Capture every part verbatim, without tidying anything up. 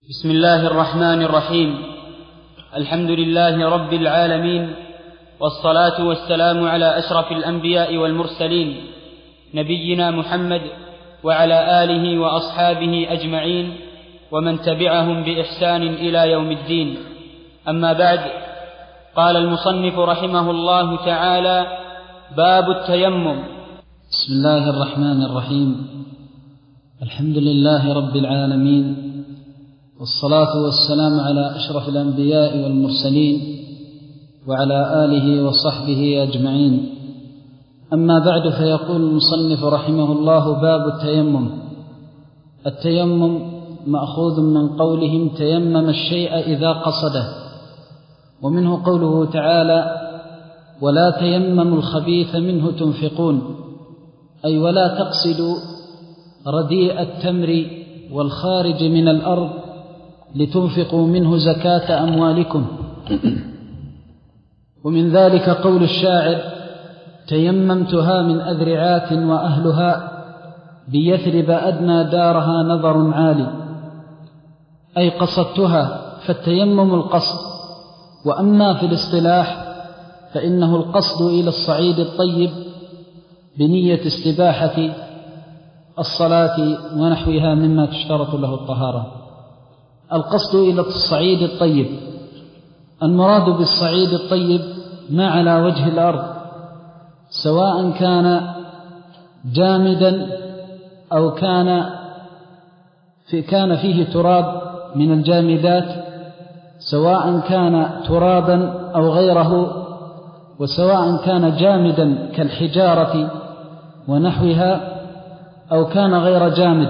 بسم الله الرحمن الرحيم. الحمد لله رب العالمين، والصلاة والسلام على أشرف الأنبياء والمرسلين، نبينا محمد وعلى آله وأصحابه أجمعين ومن تبعهم بإحسان إلى يوم الدين. أما بعد، قال المصنف رحمه الله تعالى: باب التيمم. بسم الله الرحمن الرحيم. الحمد لله رب العالمين، والصلاة والسلام على أشرف الأنبياء والمرسلين وعلى آله وصحبه أجمعين. أما بعد، فيقول المصنف رحمه الله: باب التيمم. التيمم مأخوذ من قولهم تيمم الشيء إذا قصده، ومنه قوله تعالى: ولا تيمموا الخبيث منه تنفقون، أي ولا تقصدوا رديء التمر والخارج من الأرض لتنفقوا منه زكاة أموالكم. ومن ذلك قول الشاعر: تيممتها من أذرعات وأهلها بيثرب أدنى دارها نظر عالي، أي قصدتها. فالتيمم القصد. وأما في الاصطلاح فإنه القصد إلى الصعيد الطيب بنية استباحة الصلاة ونحوها مما تشترط له الطهارة. القصد إلى الصعيد الطيب، المراد بالصعيد الطيب ما على وجه الأرض، سواء كان جامدا أو كان في كان فيه تراب من الجامدات، سواء كان ترابا أو غيره، وسواء كان جامدا كالحجارة ونحوها أو كان غير جامد.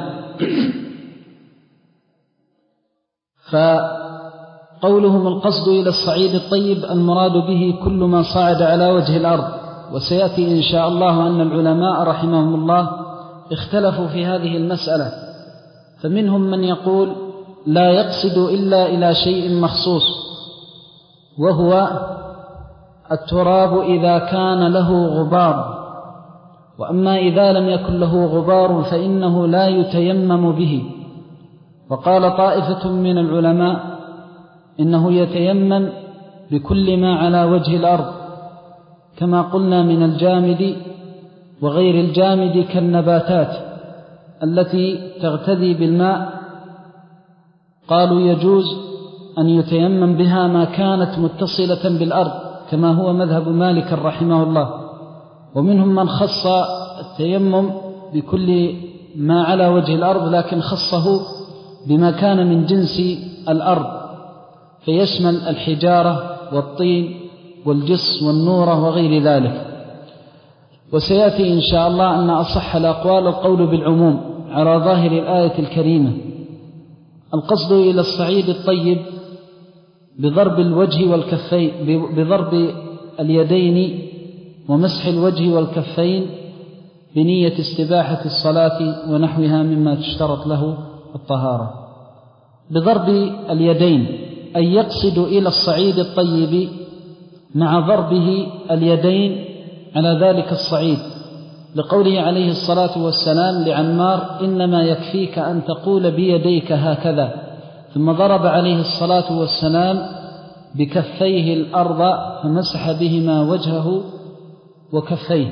فقولهم القصد إلى الصعيد الطيب المراد به كل ما صعد على وجه الأرض. وسيأتي إن شاء الله أن العلماء رحمهم الله اختلفوا في هذه المسألة، فمنهم من يقول لا يقصد إلا إلى شيء مخصوص، وهو التراب إذا كان له غبار. وأما إذا لم يكن له غبار فإنه لا يتيمم به. وقال طائفة من العلماء إنه يتيمم بكل ما على وجه الأرض، كما قلنا من الجامد وغير الجامد كالنباتات التي تغتذي بالماء. قالوا يجوز أن يتيمم بها ما كانت متصلة بالأرض، كما هو مذهب مالك رحمه الله. ومنهم من خص التيمم بكل ما على وجه الأرض، لكن خصه بما كان من جنس الأرض، فيشمل الحجارة والطين والجص والنورة وغير ذلك. وسيأتي إن شاء الله أن أصح الأقوال القول بالعموم على ظاهر الآية الكريمة. القصد إلى الصعيد الطيب بضرب الوجه والكفين، بضرب اليدين ومسح الوجه والكفين بنية استباحة الصلاة ونحوها مما تشترط له الطهارة. بضرب اليدين أي يقصد إلى الصعيد الطيب مع ضربه اليدين على ذلك الصعيد، لقوله عليه الصلاة والسلام لعمار: إنما يكفيك أن تقول بيديك هكذا. ثم ضرب عليه الصلاة والسلام بكفيه الأرض فمسح بهما وجهه وكفيه.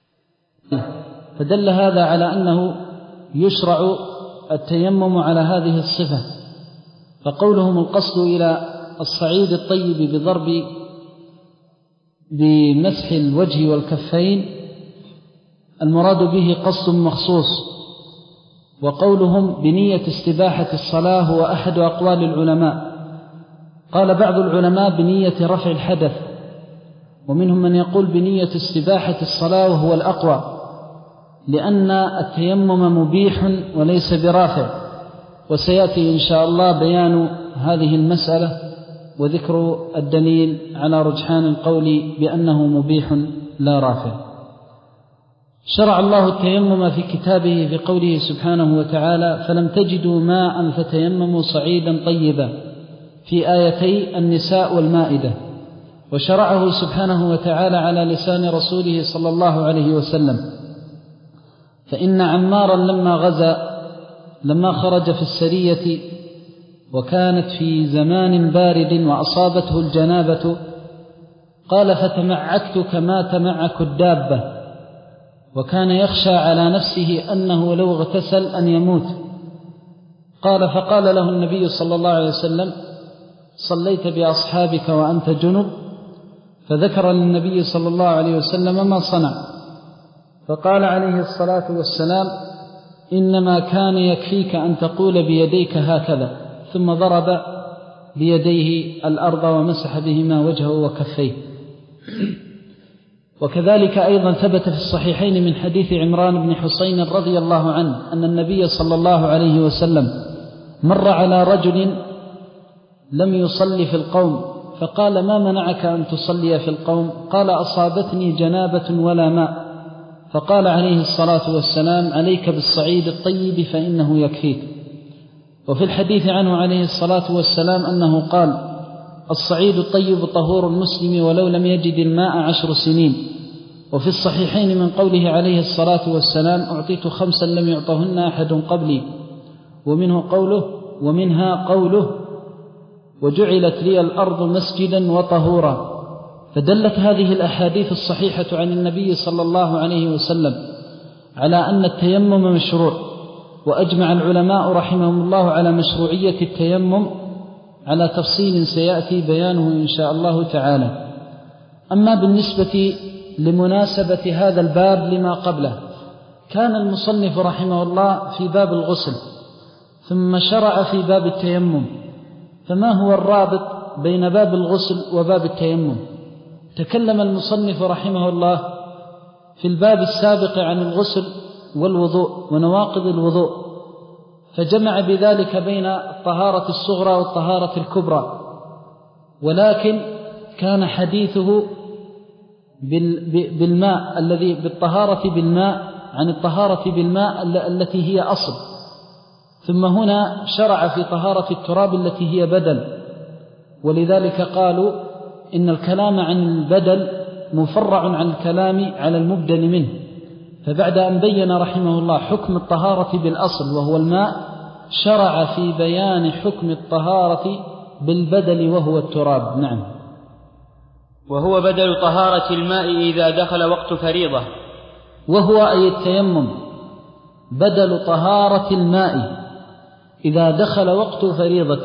فدل هذا على أنه يشرع التيمم على هذه الصفة. فقولهم القصد إلى الصعيد الطيب بضرب بمسح الوجه والكفين المراد به قصد مخصوص. وقولهم بنية استباحة الصلاة هو أحد أقوال العلماء. قال بعض العلماء بنية رفع الحدث، ومنهم من يقول بنية استباحة الصلاة، وهو الأقوى، لأن التيمم مبيح وليس برافع. وسيأتي إن شاء الله بيان هذه المسألة وذكر الدليل على رجحان القول بأنه مبيح لا رافع. شرع الله التيمم في كتابه في قوله سبحانه وتعالى: فلم تجدوا ماء فتيمموا صعيدا طيبا، في آيتي النساء والمائدة. وشرعه سبحانه وتعالى على لسان رسوله صلى الله عليه وسلم. فإن عمارا لما غزا لما خرج في السرية وكانت في زمان بارد وأصابته الجنابة، قال فتمعكت كما تمعك الدابة، وكان يخشى على نفسه أنه لو اغتسل أن يموت. قال فقال له النبي صلى الله عليه وسلم صليت بأصحابك وأنت جنب؟ فذكر للنبي صلى الله عليه وسلم ما صنع، فقال عليه الصلاة والسلام إنما كان يكفيك أن تقول بيديك هكذا، ثم ضرب بيديه الأرض ومسح بهما وجهه وكفيه. وكذلك أيضا ثبت في الصحيحين من حديث عمران بن حسين رضي الله عنه أن النبي صلى الله عليه وسلم مر على رجل لم يصلي في القوم، فقال ما منعك أن تصلي في القوم؟ قال أصابتني جنابة ولا ماء. فقال عليه الصلاة والسلام عليك بالصعيد الطيب فإنه يكفيك. وفي الحديث عنه عليه الصلاة والسلام أنه قال الصعيد الطيب طهور المسلم ولو لم يجد الماء عشر سنين. وفي الصحيحين من قوله عليه الصلاة والسلام أعطيت خمسا لم يعطهن أحد قبلي، ومنه قوله ومنها قوله وجعلت لي الأرض مسجدا وطهورا. فدلت هذه الأحاديث الصحيحة عن النبي صلى الله عليه وسلم على أن التيمم مشروع، وأجمع العلماء رحمهم الله على مشروعية التيمم على تفصيل سيأتي بيانه إن شاء الله تعالى. أما بالنسبة لمناسبة هذا الباب لما قبله، كان المصنف رحمه الله في باب الغسل ثم شرع في باب التيمم، فما هو الرابط بين باب الغسل وباب التيمم؟ تكلم المصنف رحمه الله في الباب السابق عن الغسل والوضوء ونواقض الوضوء، فجمع بذلك بين الطهارة الصغرى والطهارة الكبرى، ولكن كان حديثه بالماء الذي بالطهارة بالماء عن الطهارة بالماء التي هي أصل، ثم هنا شرع في طهارة التراب التي هي بدل. ولذلك قالوا إن الكلام عن البدل مفرع عن الكلام على المبدل منه، فبعد أن بين رحمه الله حكم الطهارة بالأصل وهو الماء، شرع في بيان حكم الطهارة بالبدل وهو التراب. نعم. وهو بدل طهارة الماء إذا دخل وقت فريضة. وهو أي التيمم بدل طهارة الماء إذا دخل وقت فريضة.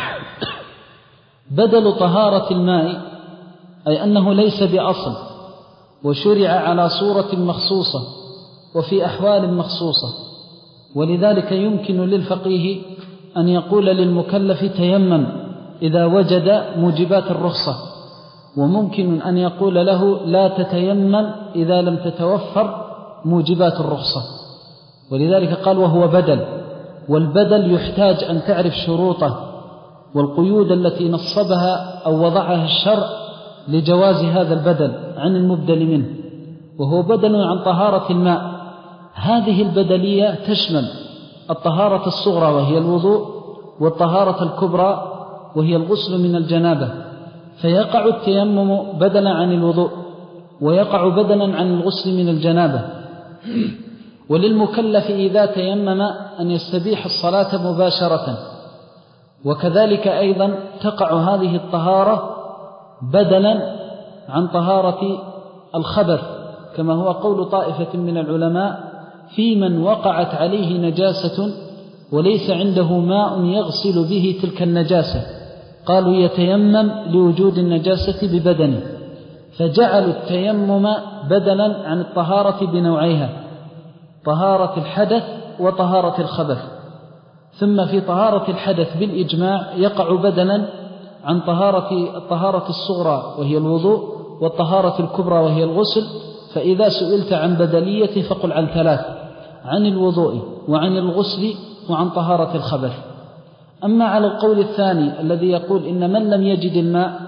بدل طهارة الماء أي أنه ليس بأصل، وشرع على صورة مخصوصة وفي أحوال مخصوصة، ولذلك يمكن للفقيه أن يقول للمكلف تيمم إذا وجد موجبات الرخصة، وممكن أن يقول له لا تتيمم إذا لم تتوفر موجبات الرخصة. ولذلك قال وهو بدل، والبدل يحتاج أن تعرف شروطه والقيود التي نصبها أو وضعها الشرع لجواز هذا البدل عن المبدل منه. وهو بدل عن طهارة الماء. هذه البدلية تشمل الطهارة الصغرى وهي الوضوء، والطهارة الكبرى وهي الغسل من الجنابة، فيقع التيمم بدلا عن الوضوء، ويقع بدلا عن الغسل من الجنابة. وللمكلف إذا تيمم أن يستبيح الصلاة مباشرة. وكذلك أيضا تقع هذه الطهارة بدلا عن طهارة الخبث، كما هو قول طائفة من العلماء في من وقعت عليه نجاسة وليس عنده ماء يغسل به تلك النجاسة، قالوا يتيمم لوجود النجاسة ببدنه، فجعلوا التيمم بدلا عن الطهارة بنوعيها، طهارة الحدث وطهارة الخبث. ثم في طهارة الحدث بالإجماع يقع بدلا عن طهارة الطهارة الصغرى وهي الوضوء، والطهارة الكبرى وهي الغسل. فإذا سئلت عن بدلية فقل عن ثلاث: عن الوضوء وعن الغسل وعن طهارة الخبث. أما على القول الثاني الذي يقول إن من لم يجد الماء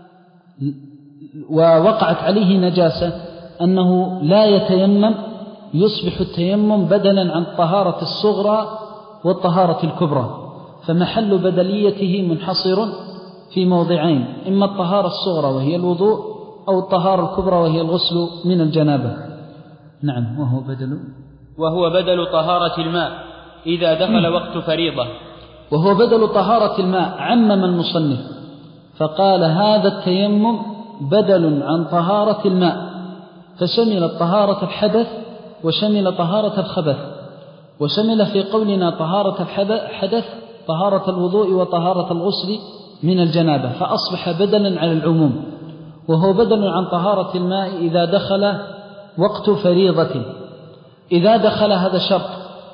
ووقعت عليه نجاسة أنه لا يتيمم، يصبح التيمم بدلا عن الطهارة الصغرى والطهارة الكبرى، فمحل بدليته منحصر في موضعين: إما الطهارة الصغرى وهي الوضوء، أو الطهارة الكبرى وهي الغسل من الجنابة. نعم. وهو بدل وهو بدل طهارة الماء إذا دخل وقت فريضة. وهو بدل طهارة الماء. عمم المصنف فقال هذا التيمم بدل عن طهارة الماء، فشمل طهارة الحدث وشمل طهارة الخبث، وشمل في قولنا طهارة الحدث طهارة الوضوء وطهارة الغسل من الجنابة، فأصبح بدلا على العموم. وهو بدل عن طهارة الماء إذا دخل وقت فريضة. إذا دخل هذا شرط،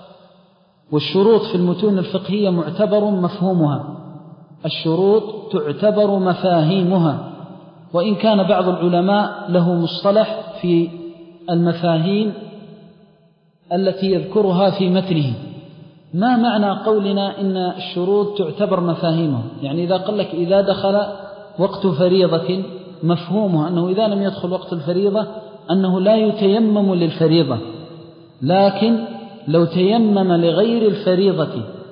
والشروط في المتون الفقهية معتبر مفهومها، الشروط تعتبر مفاهيمها، وإن كان بعض العلماء له مصطلح في المفاهيم التي يذكرها في متنه. ما معنى قولنا إن الشروط تعتبر مفاهيمها؟ يعني إذا قال لك إذا دخل وقت فريضة، مفهومه أنه إذا لم يدخل وقت الفريضة أنه لا يتيمم للفريضة، لكن لو تيمم لغير الفريضة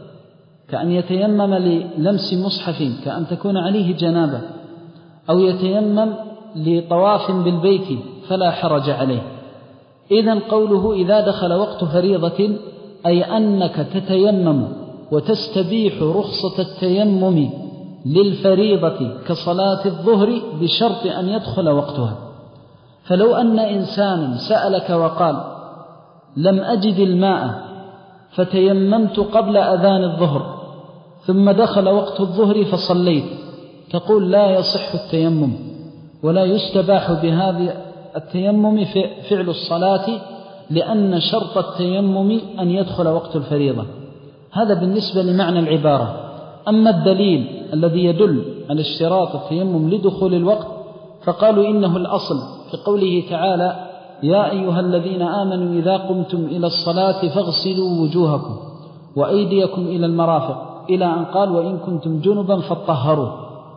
كأن يتيمم للمس مصحف، كأن تكون عليه جنابة، أو يتيمم لطواف بالبيت فلا حرج عليه. إذن قوله إذا دخل وقت فريضة أي أنك تتيمم وتستبيح رخصة التيمم للفريضة كصلاة الظهر بشرط أن يدخل وقتها. فلو أن إنسانا سألك وقال لم أجد الماء فتيممت قبل أذان الظهر ثم دخل وقت الظهر فصليت، تقول لا يصح التيمم ولا يستباح بهذا التيمم فعل الصلاة، لأن شرط التيمم أن يدخل وقت الفريضة. هذا بالنسبة لمعنى العبارة. أما الدليل الذي يدل على اشتراط التيمم لدخول الوقت فقالوا إنه الأصل في قوله تعالى يا أيها الذين آمنوا إذا قمتم إلى الصلاة فاغسلوا وجوهكم وأيديكم إلى المرافق، إلى أن قال وإن كنتم جنبا فاطهروا.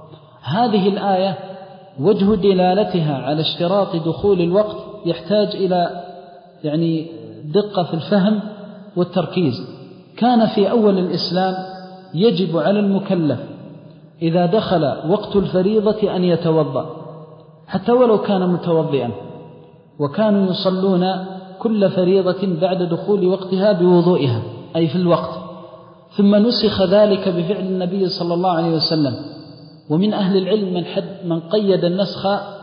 هذه الآية وجه دلالتها على اشتراط دخول الوقت يحتاج إلى يعني دقة في الفهم والتركيز. كان في أول الإسلام يجب على المكلف إذا دخل وقت الفريضة أن يتوضأ حتى ولو كان متوضئا، وكانوا يصلون كل فريضة بعد دخول وقتها بوضوئها أي في الوقت. ثم نسخ ذلك بفعل النبي صلى الله عليه وسلم. ومن أهل العلم من, حد من قيد النسخ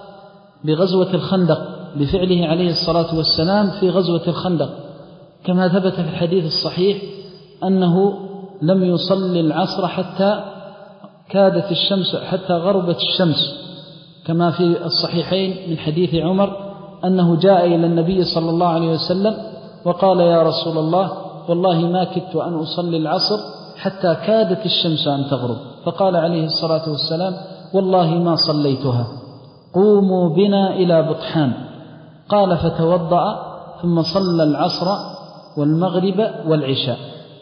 بغزوة الخندق بفعله عليه الصلاة والسلام في غزوة الخندق، كما ثبت في الحديث الصحيح أنه لم يصلي العصر حتى كادت الشمس حتى غربت الشمس، كما في الصحيحين من حديث عمر أنه جاء إلى النبي صلى الله عليه وسلم وقال يا رسول الله والله ما كدت أن أصلي العصر حتى كادت الشمس أن تغرب، فقال عليه الصلاة والسلام والله ما صليتها، قوموا بنا إلى بطحان. قال فتوضأ ثم صلى العصر والمغرب والعشاء.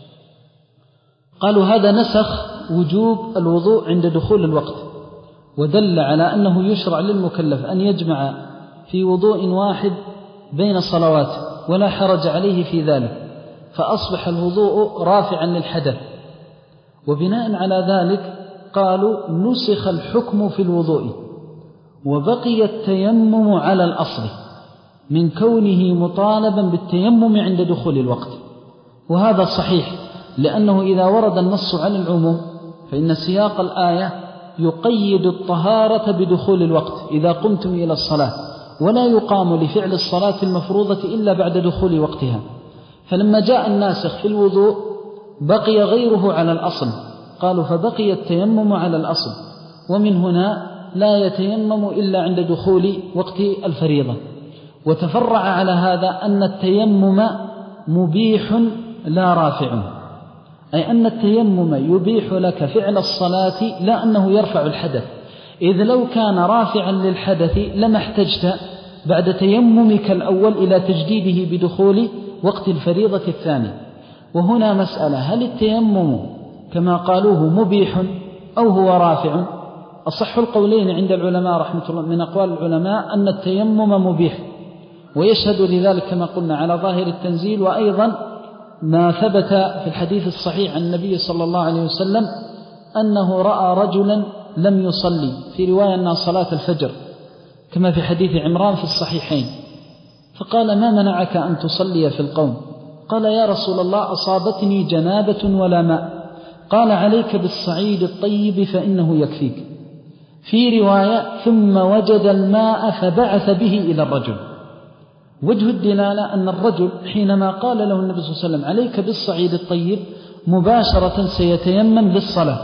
قالوا هذا نسخ وجوب الوضوء عند دخول الوقت، ودل على أنه يشرع للمكلف أن يجمع في وضوء واحد بين صلوات ولا حرج عليه في ذلك، فأصبح الوضوء رافعا للحدث. وبناء على ذلك قالوا نسخ الحكم في الوضوء وبقي التيمم على الأصل من كونه مطالبا بالتيمم عند دخول الوقت. وهذا صحيح، لأنه إذا ورد النص عن العموم فإن سياق الآية يقيد الطهارة بدخول الوقت إذا قمتم إلى الصلاة، ولا يقام لفعل الصلاة المفروضة إلا بعد دخول وقتها. فلما جاء الناسخ في الوضوء بقي غيره على الأصل، قالوا فبقي التيمم على الأصل، ومن هنا لا يتيمم إلا عند دخول وقت الفريضة. وتفرع على هذا أن التيمم مبيح لا رافع، أي أن التيمم يبيح لك فعل الصلاة لا أنه يرفع الحدث، إذ لو كان رافعا للحدث لما احتجت بعد تيممك الأول إلى تجديده بدخول وقت الفريضة الثاني. وهنا مسألة، هل التيمم كما قالوه مبيح أو هو رافع؟ أصح القولين عند العلماء رحمة الله من أقوال العلماء أن التيمم مبيح، ويشهد لذلك كما قلنا على ظاهر التنزيل، وأيضا ما ثبت في الحديث الصحيح عن النبي صلى الله عليه وسلم أنه رأى رجلا لم يصلي، في رواية أنها صلاة الفجر كما في حديث عمران في الصحيحين، فقال ما منعك أن تصلي في القوم؟ قال يا رسول الله أصابتني جنابة ولا ماء، قال عليك بالصعيد الطيب فإنه يكفيك. في رواية ثم وجد الماء فبعث به إلى الرجل. وجه الدلالة أن الرجل حينما قال له النبي صلى الله عليه وسلم عليك بالصعيد الطيب مباشرة سيتيمم للصلاة،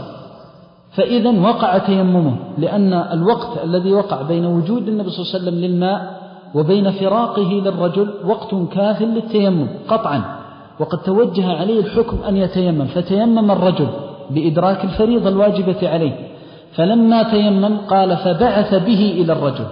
فإذا وقع تيممه، لأن الوقت الذي وقع بين وجود النبي صلى الله عليه وسلم للماء وبين فراقه للرجل وقت كاف للتيمم قطعا، وقد توجه عليه الحكم أن يتيمم، فتيمم الرجل بإدراك الفريضة الواجبة عليه، فلما تيمم قال فبعث به إلى الرجل.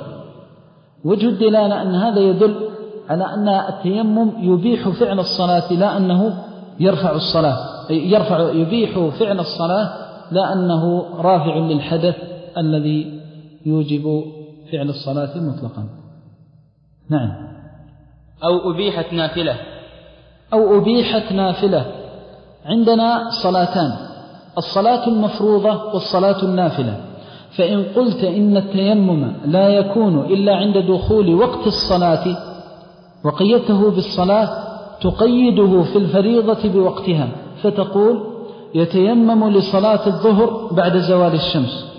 وجه الدلالة أن هذا يدل على أن التيمم يبيح فعل الصلاة لا أنه يرفع الصلاة، يرفع يبيح فعل الصلاة لا أنه رافع للحدث الذي يوجب فعل الصلاة مطلقا. نعم. أو أبيحت نافلة. أو أبيحت نافلة. عندنا صلاتان، الصلاة المفروضة والصلاة النافلة. فإن قلت إن التيمم لا يكون إلا عند دخول وقت الصلاة وقيدته بالصلاة، تقيده في الفريضة بوقتها، فتقول يتيمم لصلاة الظهر بعد زوال الشمس،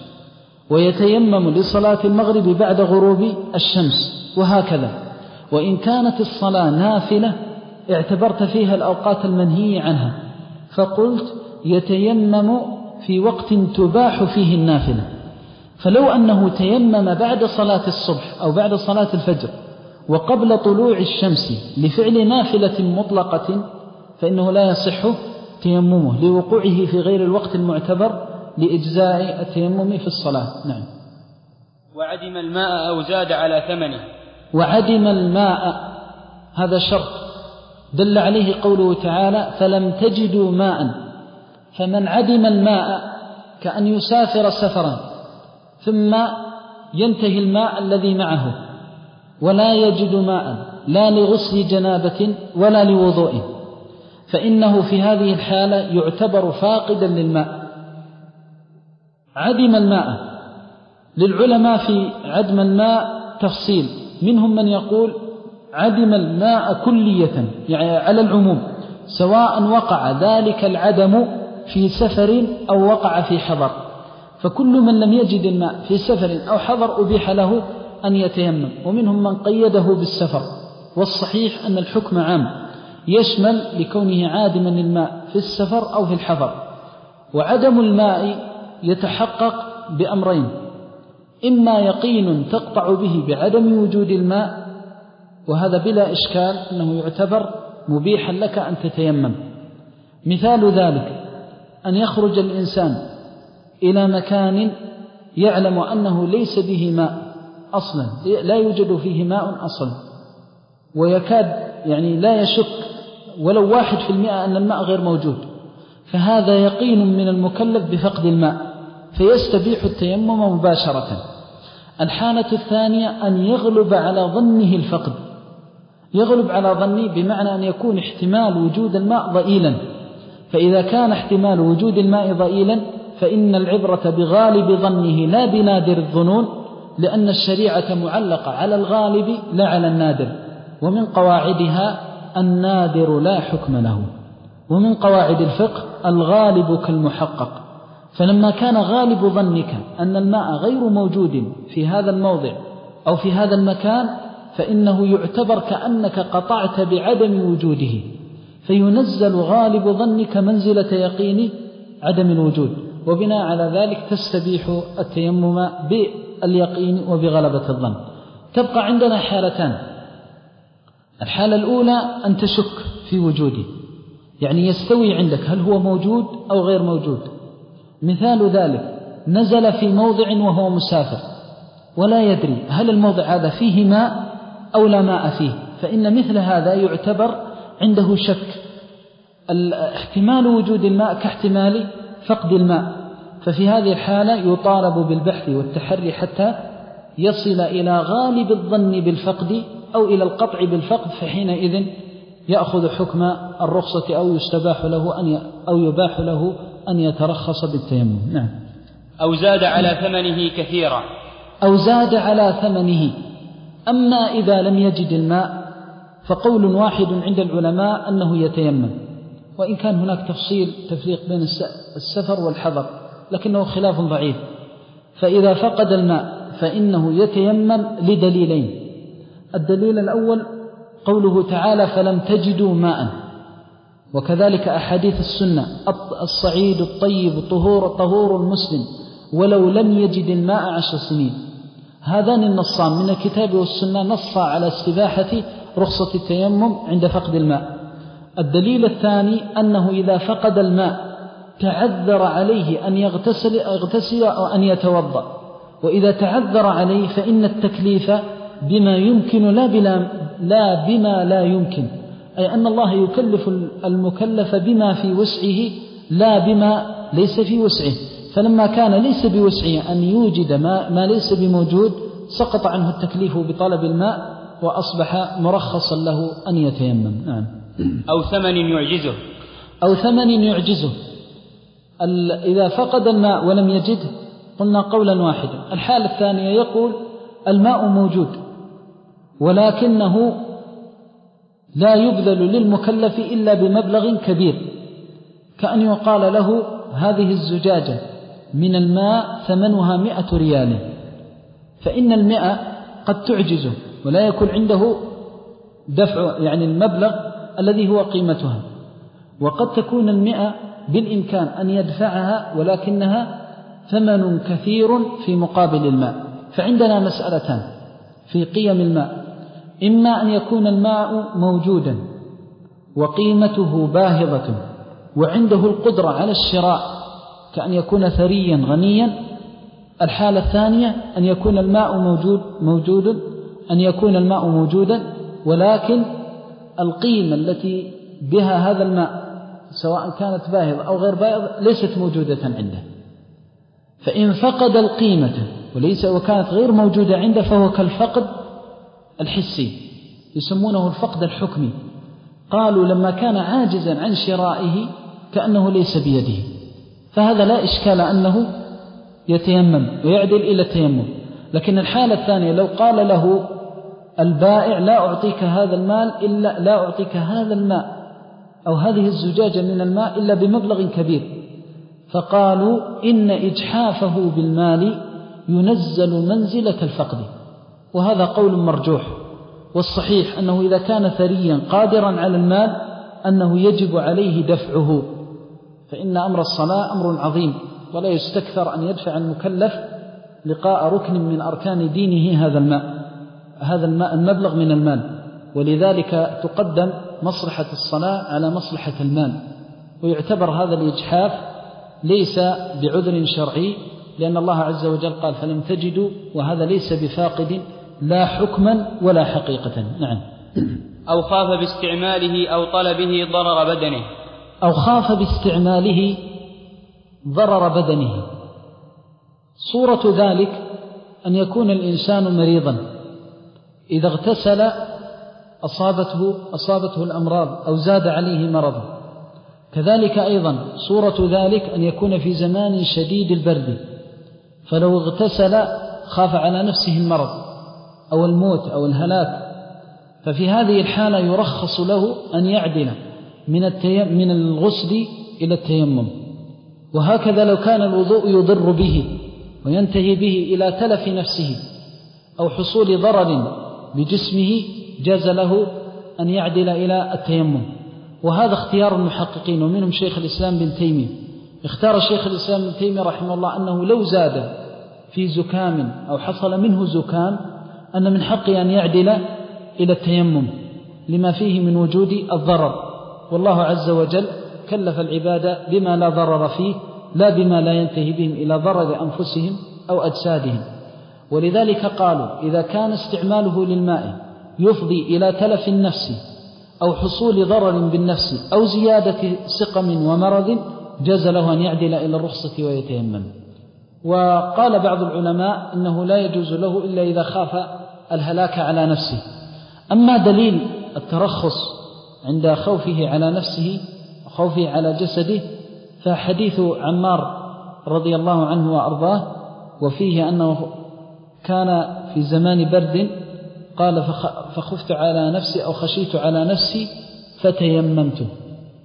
ويتيمم لصلاة المغرب بعد غروب الشمس، وهكذا. وإن كانت الصلاة نافلة اعتبرت فيها الأوقات المنهي عنها، فقلت يتيمم في وقت تباح فيه النافلة. فلو أنه تيمم بعد صلاة الصبح أو بعد صلاة الفجر وقبل طلوع الشمس لفعل نافلة مطلقة فإنه لا يصح تيممه لوقوعه في غير الوقت المعتبر لإجزاء التيمم في الصلاة. نعم. وعدم الماء أو زاد على ثمنه. وعدم الماء هذا شرط دل عليه قوله تعالى فلم تجدوا ماء. فمن عدم الماء كأن يسافر سفرا ثم ينتهي الماء الذي معه ولا يجد ماء لا لغسل جنابة ولا لوضوء، فإنه في هذه الحالة يعتبر فاقدا للماء. عدم الماء، للعلماء في عدم الماء تفصيل، منهم من يقول عدم الماء كلية يعني على العموم، سواء وقع ذلك العدم في سفر أو وقع في حضر، فكل من لم يجد الماء في سفر أو حضر أبيح له أن يتيمم. ومنهم من قيده بالسفر، والصحيح أن الحكم عام يشمل لكونه عادما للماء في السفر أو في الحضر. وعدم الماء يتحقق بأمرين: إما يقين تقطع به بعدم وجود الماء، وهذا بلا إشكال أنه يعتبر مبيحا لك أن تتيمم. مثال ذلك أن يخرج الإنسان إلى مكان يعلم أنه ليس به ماء أصلا، لا يوجد فيه ماء أصلا، ويكاد يعني لا يشك ولو واحد في المئة أن الماء غير موجود، فهذا يقين من المكلف بفقد الماء فيستبيح التيمم مباشرة. الحالة الثانية أن يغلب على ظنه الفقد، يغلب على ظنه بمعنى أن يكون احتمال وجود الماء ضئيلا، فإذا كان احتمال وجود الماء ضئيلا فإن العبرة بغالب ظنه لا بنادر الظنون، لأن الشريعة معلقة على الغالب لا على النادر، ومن قواعدها النادر لا حكم له، ومن قواعد الفقه الغالب كالمحقق. فلما كان غالب ظنك أن الماء غير موجود في هذا الموضع أو في هذا المكان فإنه يعتبر كأنك قطعت بعدم وجوده، فينزل غالب ظنك منزلة يقين عدم الوجود، وبناء على ذلك تستبيح التيمم باليقين وبغلبة الظن. تبقى عندنا حالتان: الحالة الأولى أن تشك في وجوده، يعني يستوي عندك هل هو موجود أو غير موجود. مثال ذلك نزل في موضع وهو مسافر ولا يدري هل الموضع هذا فيه ماء أو لا ماء فيه، فإن مثل هذا يعتبر عنده شك، احتمال وجود الماء كاحتمال فقد الماء، ففي هذه الحالة يطالب بالبحث والتحري حتى يصل إلى غالب الظن بالفقد أو إلى القطع بالفقد، فحينئذ يأخذ حكم الرخصة أو يستباح له أن أو يباح له أن يترخص بالتيمم. نعم. أو زاد على ثمنه كثيرا. أو زاد على ثمنه. أما إذا لم يجد الماء فقول واحد عند العلماء أنه يتيمم، وإن كان هناك تفصيل تفريق بين السفر والحضر، لكنه خلاف ضعيف. فإذا فقد الماء فإنه يتيمم لدليلين. الدليل الأول قوله تعالى فلم تجدوا ماء، وكذلك أحاديث السنة الصعيد الطيب طهور طهور المسلم ولو لم يجد الماء عشر سنين. هذان النصان من الكتاب والسنة نصا على استباحة رخصة التيمم عند فقد الماء. الدليل الثاني أنه إذا فقد الماء تعذر عليه أن يغتسل, يغتسل أو أن يتوضأ، وإذا تعذر عليه فإن التكليف بما يمكن لا, بلا لا بما لا يمكن، أي أن الله يكلف المكلف بما في وسعه لا بما ليس في وسعه. فلما كان ليس بوسعه أن يوجد ما, ما ليس بموجود سقط عنه التكليف بطلب الماء وأصبح مرخصا له أن يتيمم. نعم. أو ثمن يعجزه أو ثمن يعجزه. إذا فقد الماء ولم يجده قلنا قولا واحدا. الحالة الثانية يقول الماء موجود ولكنه لا يبذل للمكلف إلا بمبلغ كبير، كأن يقال له هذه الزجاجة من الماء ثمنها مئة ريال، فإن المئة قد تعجزه ولا يكون عنده دفع يعني المبلغ الذي هو قيمتها، وقد تكون المئة بالإمكان أن يدفعها ولكنها ثمن كثير في مقابل الماء. فعندنا مسألتان في قيم الماء: إما أن يكون الماء موجودا وقيمته باهظة وعنده القدرة على الشراء كأن يكون ثريا غنيا. الحالة الثانية أن يكون الماء موجود موجود أن يكون الماء موجودا ولكن القيمة التي بها هذا الماء سواء كانت باهظة أو غير باهظة ليست موجودة عنده. فإن فقد القيمة وليس وكانت غير موجودة عنده فهو كالفقد الحسي، يسمونه الفقد الحكمي. قالوا لما كان عاجزا عن شرائه كأنه ليس بيده، فهذا لا إشكال أنه يتيمم ويعدل إلى التيمم. لكن الحالة الثانية لو قال له البائع لا أعطيك هذا المال إلا لا أعطيك هذا الماء أو هذه الزجاجة من الماء إلا بمبلغ كبير، فقالوا إن إجحافه بالمال ينزل منزلة الفقد، وهذا قول مرجوح. والصحيح أنه إذا كان ثريا قادرا على المال أنه يجب عليه دفعه، فإن أمر الصلاة أمر عظيم ولا يستكثر أن يدفع المكلف لقاء ركن من أركان دينه هذا الماء هذا الماء المبلغ من المال. ولذلك تقدم مصلحة الصلاة على مصلحة المال، ويعتبر هذا الإجحاف ليس بعذر شرعي، لأن الله عز وجل قال فلم تجدوا، وهذا ليس بفاقد لا حكما ولا حقيقة. نعم. أو خاف باستعماله أو طلبه ضرر بدنه أو خاف باستعماله ضرر بدنه. صورة ذلك أن يكون الإنسان مريضا إذا اغتسل أصابته, أصابته الأمراض أو زاد عليه مرضه. كذلك أيضا صورة ذلك أن يكون في زمان شديد البرد، فلو اغتسل خاف على نفسه المرض أو الموت أو الهلاك، ففي هذه الحالة يرخص له أن يعدل من من الغسل إلى التيمم. وهكذا لو كان الوضوء يضر به وينتهي به إلى تلف نفسه أو حصول ضرر بجسمه جاز له أن يعدل إلى التيمم. وهذا اختيار المحققين، ومنهم شيخ الإسلام بن تيمية. اختار شيخ الإسلام بن تيمية رحمه الله أنه لو زاد في زكام أو حصل منه زكام أن من حقه أن يعدل إلى التيمم لما فيه من وجود الضرر، والله عز وجل كلف العباد بما لا ضرر فيه لا بما لا ينتهي بهم إلى ضرر أنفسهم أو أجسادهم. ولذلك قالوا إذا كان استعماله للماء يفضي إلى تلف النفس أو حصول ضرر بالنفس أو زيادة سقم ومرض جاز له أن يعدل إلى الرخصة ويتيمم. وقال بعض العلماء إنه لا يجوز له إلا إذا خاف الهلاك على نفسه. أما دليل الترخص عند خوفه على نفسه وخوفه على جسده فحديث عمار رضي الله عنه وأرضاه، وفيه أنه كان في زمان برد قال فخفت على نفسي أو خشيت على نفسي فتيممت،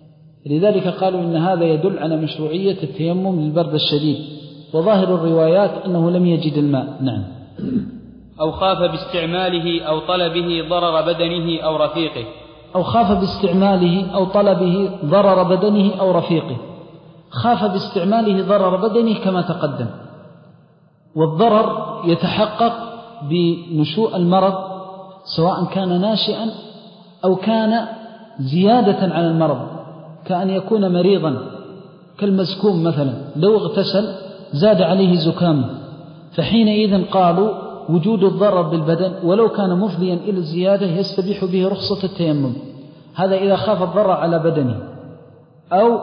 لذلك قالوا إن هذا يدل على مشروعية التيمم للبرد الشديد، وظاهر الروايات أنه لم يجد الماء. نعم. أو خاف باستعماله أو طلبه ضرر بدنه أو رفيقه. أو خاف باستعماله أو طلبه ضرر بدنه أو رفيقه. خاف باستعماله ضرر بدنه كما تقدم، والضرر يتحقق بنشوء المرض سواء كان ناشئا أو كان زيادة على المرض، كأن يكون مريضا كالمزكوم مثلا لو اغتسل زاد عليه زكامه، فحينئذ قالوا وجود الضرر بالبدن ولو كان مفضيا إلى الزيادة يستبيح به رخصة التيمم. هذا إذا خاف الضرر على بدنه أو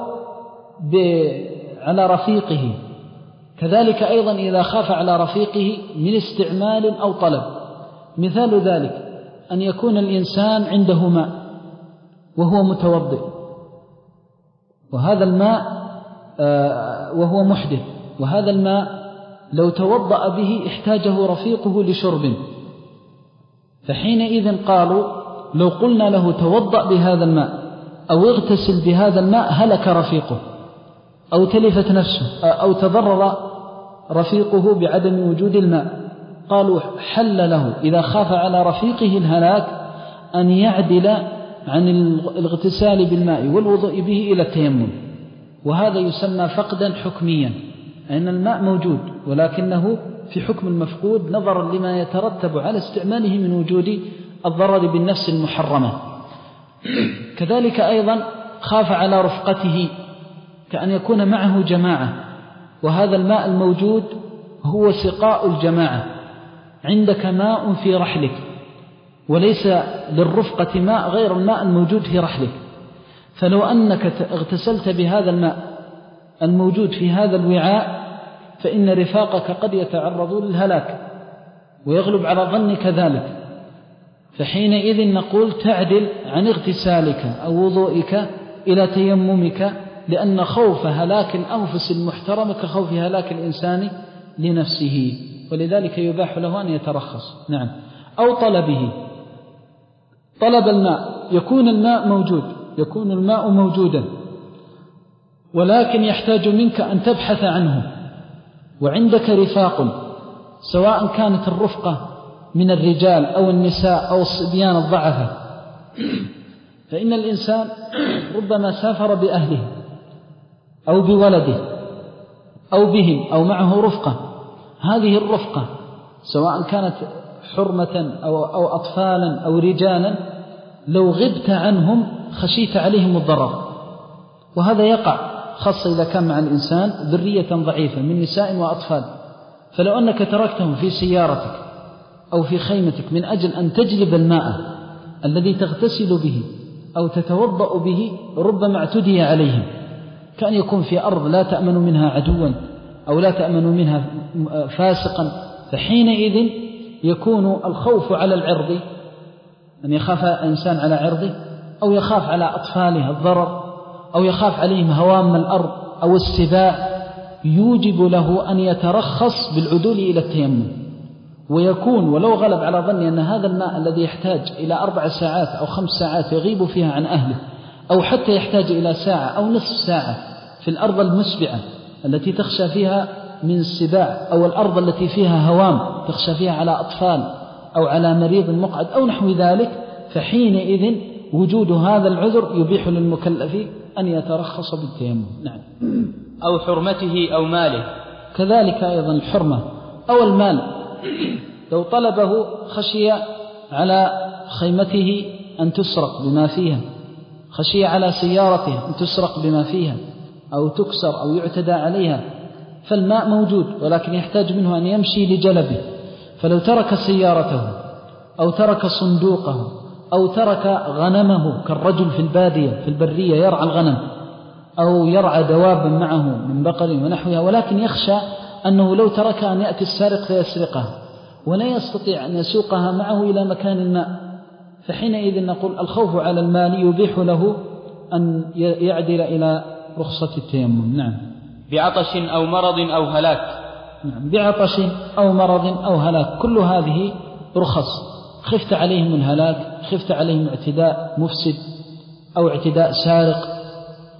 على رفيقه. كذلك أيضا إذا خاف على رفيقه من استعمال أو طلب. مثال ذلك أن يكون الإنسان عنده ماء وهو متوضئ، وهذا الماء وهو محدث، وهذا الماء لو توضأ به احتاجه رفيقه لشرب، فحينئذ قالوا لو قلنا له توضأ بهذا الماء أو اغتسل بهذا الماء هلك رفيقه أو تلفت نفسه أو تضرر رفيقه بعدم وجود الماء. قالوا حل له إذا خاف على رفيقه الهلاك أن يعدل عن الاغتسال بالماء والوضوء به إلى التيمم، وهذا يسمى فقدا حكميا، أن الماء موجود ولكنه في حكم المفقود نظرا لما يترتب على استعماله من وجود الضرر بالنفس المحرمة. كذلك أيضا خاف على رفقته، كأن يكون معه جماعة وهذا الماء الموجود هو سقاء الجماعة، عندك ماء في رحلك وليس للرفقة ماء غير الماء الموجود في رحلك، فلو أنك اغتسلت بهذا الماء الموجود في هذا الوعاء فإن رفاقك قد يتعرضوا للهلاك ويغلب على ظنك ذلك، فحينئذ نقول تعدل عن اغتسالك أو وضوئك إلى تيممك، لأن خوف هلاك الأنفس المحترمة كخوف هلاك الإنسان لنفسه، ولذلك يباح له أن يترخص. نعم. أو طلبه، طلب الماء، يكون الماء موجود يكون الماء موجودا ولكن يحتاج منك أن تبحث عنه، وعندك رفاق سواء كانت الرفقة من الرجال أو النساء أو الصبيان الضعفة، فإن الإنسان ربما سافر بأهله أو بولده أو بهم أو معه رفقة، هذه الرفقة سواء كانت حرمة أو, أو أطفالا أو رجالا لو غبت عنهم خشيت عليهم الضرر، وهذا يقع خاصة إذا كان مع الإنسان ذرية ضعيفة من نساء وأطفال، فلو أنك تركتهم في سيارتك أو في خيمتك من أجل أن تجلب الماء الذي تغتسل به أو تتوضأ به ربما اعتدي عليهم، كان يكون في أرض لا تأمن منها عدوا أو لا تأمن منها فاسقا، فحينئذ يكون الخوف على العرض، أن يخاف إنسان على عرضه أو يخاف على أطفاله الضرر أو يخاف عليهم هوام الأرض أو السباع، يوجب له أن يترخص بالعدول إلى التيمم، ويكون ولو غلب على ظني أن هذا الماء الذي يحتاج إلى أربع ساعات أو خمس ساعات يغيب فيها عن أهله أو حتى يحتاج إلى ساعة أو نصف ساعة في الأرض المسبعة التي تخشى فيها من السباع أو الأرض التي فيها هوام تخشى فيها على أطفال أو على مريض مقعد أو نحو ذلك، فحينئذ وجود هذا العذر يبيح للمكلف أن يترخص بالتيمم. نعم. أو حرمته أو ماله، كذلك أيضا الحرمة أو المال، لو طلبه خشي على خيمته أن تسرق بما فيها، خشي على سيارته أن تسرق بما فيها أو تكسر أو يعتدى عليها، فالماء موجود ولكن يحتاج منه أن يمشي لجلبه، فلو ترك سيارته أو ترك صندوقه أو ترك غنمه كالرجل في البادية في البرية يرعى الغنم أو يرعى دوابا معه من بقر ونحوها، ولكن يخشى أنه لو ترك أن يأتي السارق فيسرقها ولا يستطيع أن يسوقها معه إلى مكان الماء، فحينئذ نقول الخوف على المال يبيح له أن يعدل إلى رخصة التيمم. نعم. بعطش أو مرض أو هلاك. نعم. بعطش أو مرض أو هلاك، كل هذه رخص، خفت عليهم الهلاك، خفت عليهم اعتداء مفسد أو اعتداء سارق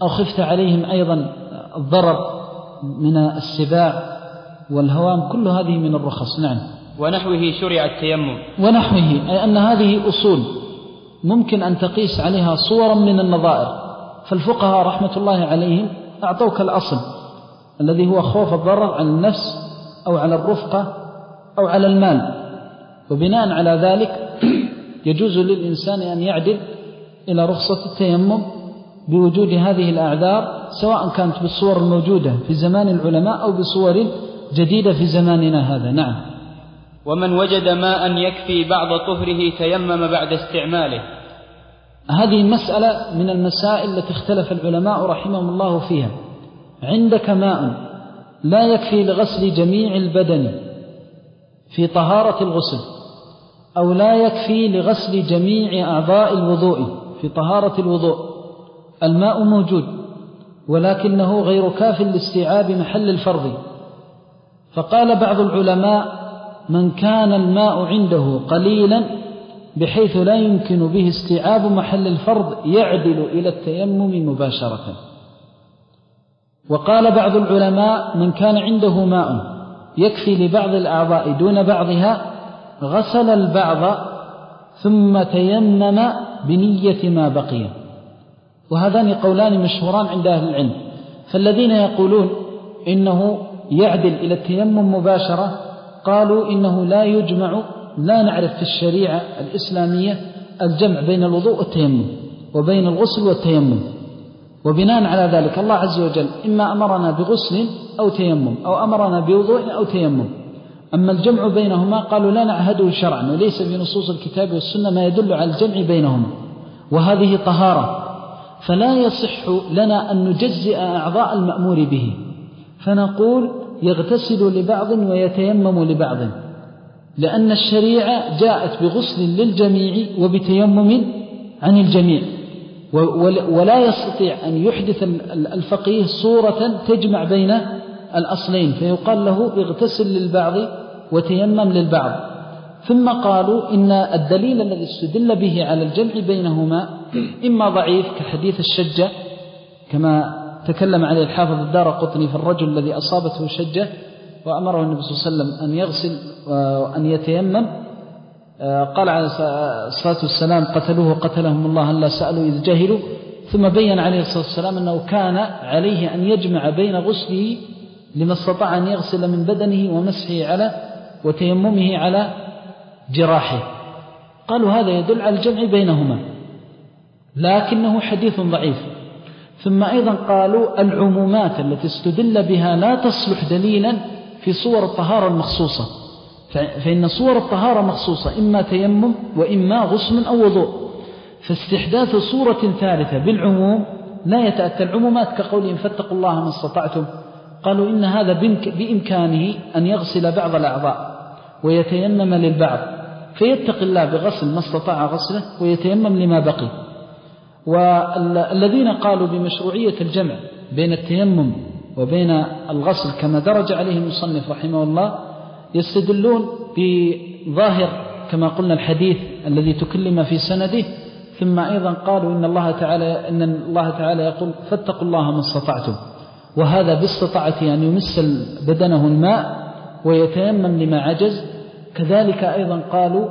أو خفت عليهم أيضا الضرر من السباع والهوام، كل هذه من الرخص. نعم. ونحوه شرع التيمم. ونحوه أي أن هذه أصول ممكن أن تقيس عليها صورا من النظائر، فالفقهاء رحمة الله عليهم أعطوك الأصل الذي هو خوف الضرر على النفس أو على الرفقة أو على المال، وبناء على ذلك يجوز للإنسان أن يعدل إلى رخصة التيمم بوجود هذه الأعذار، سواء كانت بالصور الموجودة في زمان العلماء أو بصور جديدة في زماننا هذا. نعم. ومن وجد ماء يكفي بعض طهره تيمم بعد استعماله. هذه مسألة من المسائل التي اختلف العلماء رحمهم الله فيها. عندك ماء لا يكفي لغسل جميع البدن في طهارة الغسل، أو لا يكفي لغسل جميع أعضاء الوضوء في طهارة الوضوء، الماء موجود ولكنه غير كاف لاستيعاب محل الفرض، فقال بعض العلماء من كان الماء عنده قليلا بحيث لا يمكن به استيعاب محل الفرض يعدل إلى التيمم مباشرة. وقال بعض العلماء من كان عنده ماء يكفي لبعض الأعضاء دون بعضها غسل البعض ثم تيمم بنية ما بقي. وهذان قولان مشهوران عند أهل العلم، فالذين يقولون إنه يعدل إلى التيمم مباشرة قالوا إنه لا يجمع، لا نعرف في الشريعة الإسلامية الجمع بين الوضوء والتيمم وبين الغسل والتيمم، وبناء على ذلك الله عز وجل إما أمرنا بغسل أو تيمم أو أمرنا بوضوء أو تيمم. أما الجمع بينهما قالوا لا نعهده شرعا، وليس في نصوص الكتاب والسنة ما يدل على الجمع بينهما، وهذه طهارة، فلا يصح لنا أن نجزئ أعضاء المأمور به، فنقول يغتسل لبعض ويتيمم لبعض، لأن الشريعة جاءت بغسل للجميع وبتيمم عن الجميع، ولا يستطيع أن يحدث الفقيه صورة تجمع بين الأصلين، فيقال له اغتسل للبعض وتيمم للبعض. ثم قالوا إن الدليل الذي استدل به على الجمع بينهما إما ضعيف كحديث الشجة كما تكلم عليه الحافظ الدارقطني في الرجل الذي أصابته شجة وأمره النبي صلى الله عليه وسلم أن يغسل وأن يتيمم، قال عليه الصلاة والسلام قتلوه قتلهم الله ألا سألوا إذ جهلوا، ثم بين عليه الصلاة والسلام أنه كان عليه أن يجمع بين غسله لما استطاع أن يغسل من بدنه ومسحه على وتيممه على جراحه. قالوا هذا يدل على الجمع بينهما، لكنه حديث ضعيف. ثم أيضا قالوا العمومات التي استدل بها لا تصلح دليلا في صور الطهارة المخصوصة، فإن صور الطهارة مخصوصة إما تيمم وإما غسل أو وضوء، فاستحداث صورة ثالثة بالعموم لا يتأتى. العمومات كقولهم فاتقوا الله ما استطعتم، قالوا إن هذا بإمكانه أن يغسل بعض الأعضاء ويتيمم للبعض، فيتقي الله بغسل ما استطاع غسله ويتيمم لما بقي. والذين قالوا بمشروعية الجمع بين التيمم وبين الغسل كما درج عليه المصنف رحمه الله يستدلون بظاهر كما قلنا الحديث الذي تكلم في سنده. ثم أيضا قالوا إن الله تعالى إن الله تعالى يقول فاتقوا الله ما استطعتم، وهذا باستطاعته أن يمس بدنه الماء ويتيمم لما عجز. كذلك أيضا قالوا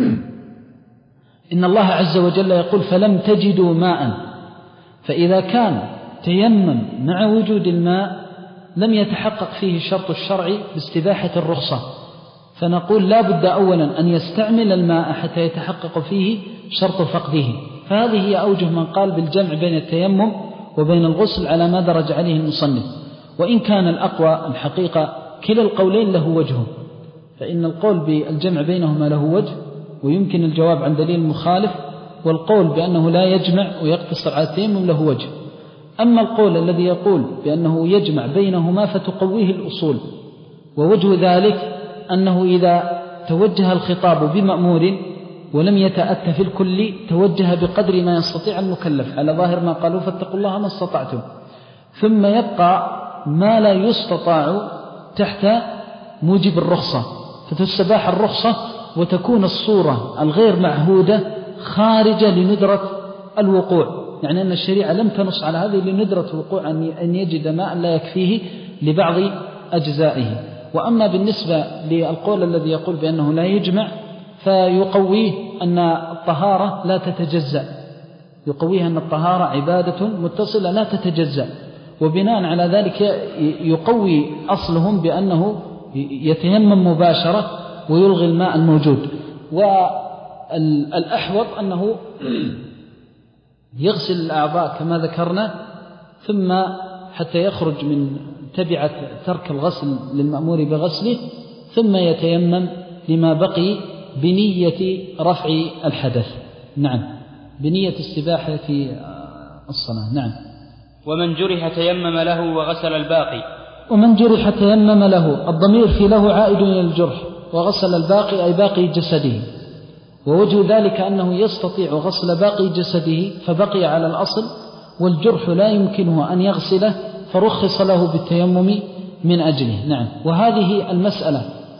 إن الله عز وجل يقول فلم تجدوا ماء، فإذا كان تيمم مع وجود الماء لم يتحقق فيه شرط الشرع باستباحة الرخصة، فنقول لا بد أولا أن يستعمل الماء حتى يتحقق فيه شرط فقده. فهذه هي أوجه من قال بالجمع بين التيمم وبين الغسل على ما درج عليه المصنف، وإن كان الأقوى الحقيقة كلا القولين له وجهه، فإن القول بالجمع بينهما له وجه ويمكن الجواب عن دليل مخالف، والقول بأنه لا يجمع ويقتصر على التيمم له وجه. أما القول الذي يقول بأنه يجمع بينهما فتقويه الأصول، ووجه ذلك أنه إذا توجه الخطاب بمأمور ولم يتأتى في الكل توجه بقدر ما يستطيع المكلف على ظاهر ما قالوا فاتقوا الله ما استطعتم، ثم يبقى ما لا يستطاع تحت موجب الرخصة، فتستباح الرخصة وتكون الصورة الغير معهودة خارجة لندرة الوقوع. يعني أن الشريعة لم تنص على هذه لندرة وقوع أن يجد ماء لا يكفيه لبعض أجزائه. وأما بالنسبة للقول الذي يقول بأنه لا يجمع فيقويه أن الطهارة لا تتجزأ، يقويه أن الطهارة عبادة متصلة لا تتجزأ، وبناء على ذلك يقوي أصلهم بأنه يتيمم مباشرة ويلغي الماء الموجود. والأحوط أنه يغسل الأعضاء كما ذكرنا، ثم حتى يخرج من تبعة ترك الغسل للمأمور بغسله، ثم يتيمم لما بقي بنية رفع الحدث. نعم، بنية السباحة في الصلاة. نعم. ومن جرح تيمم له وغسل الباقي. ومن جرح تيمم له، الضمير في له عائد إلى الجرح، وغسل الباقي أي باقي جسده. ووجه ذلك أنه يستطيع غسل باقي جسده فبقي على الأصل، والجرح لا يمكنه أن يغسله فرخص له بالتيمم من أجله. نعم. وهذه المسألة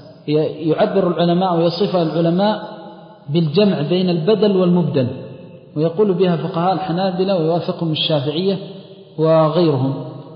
يعبر العلماء ويصفها العلماء بالجمع بين البدل والمبدل، ويقول بها فقهاء الحنابلة ويوافقهم الشافعية وغيرهم.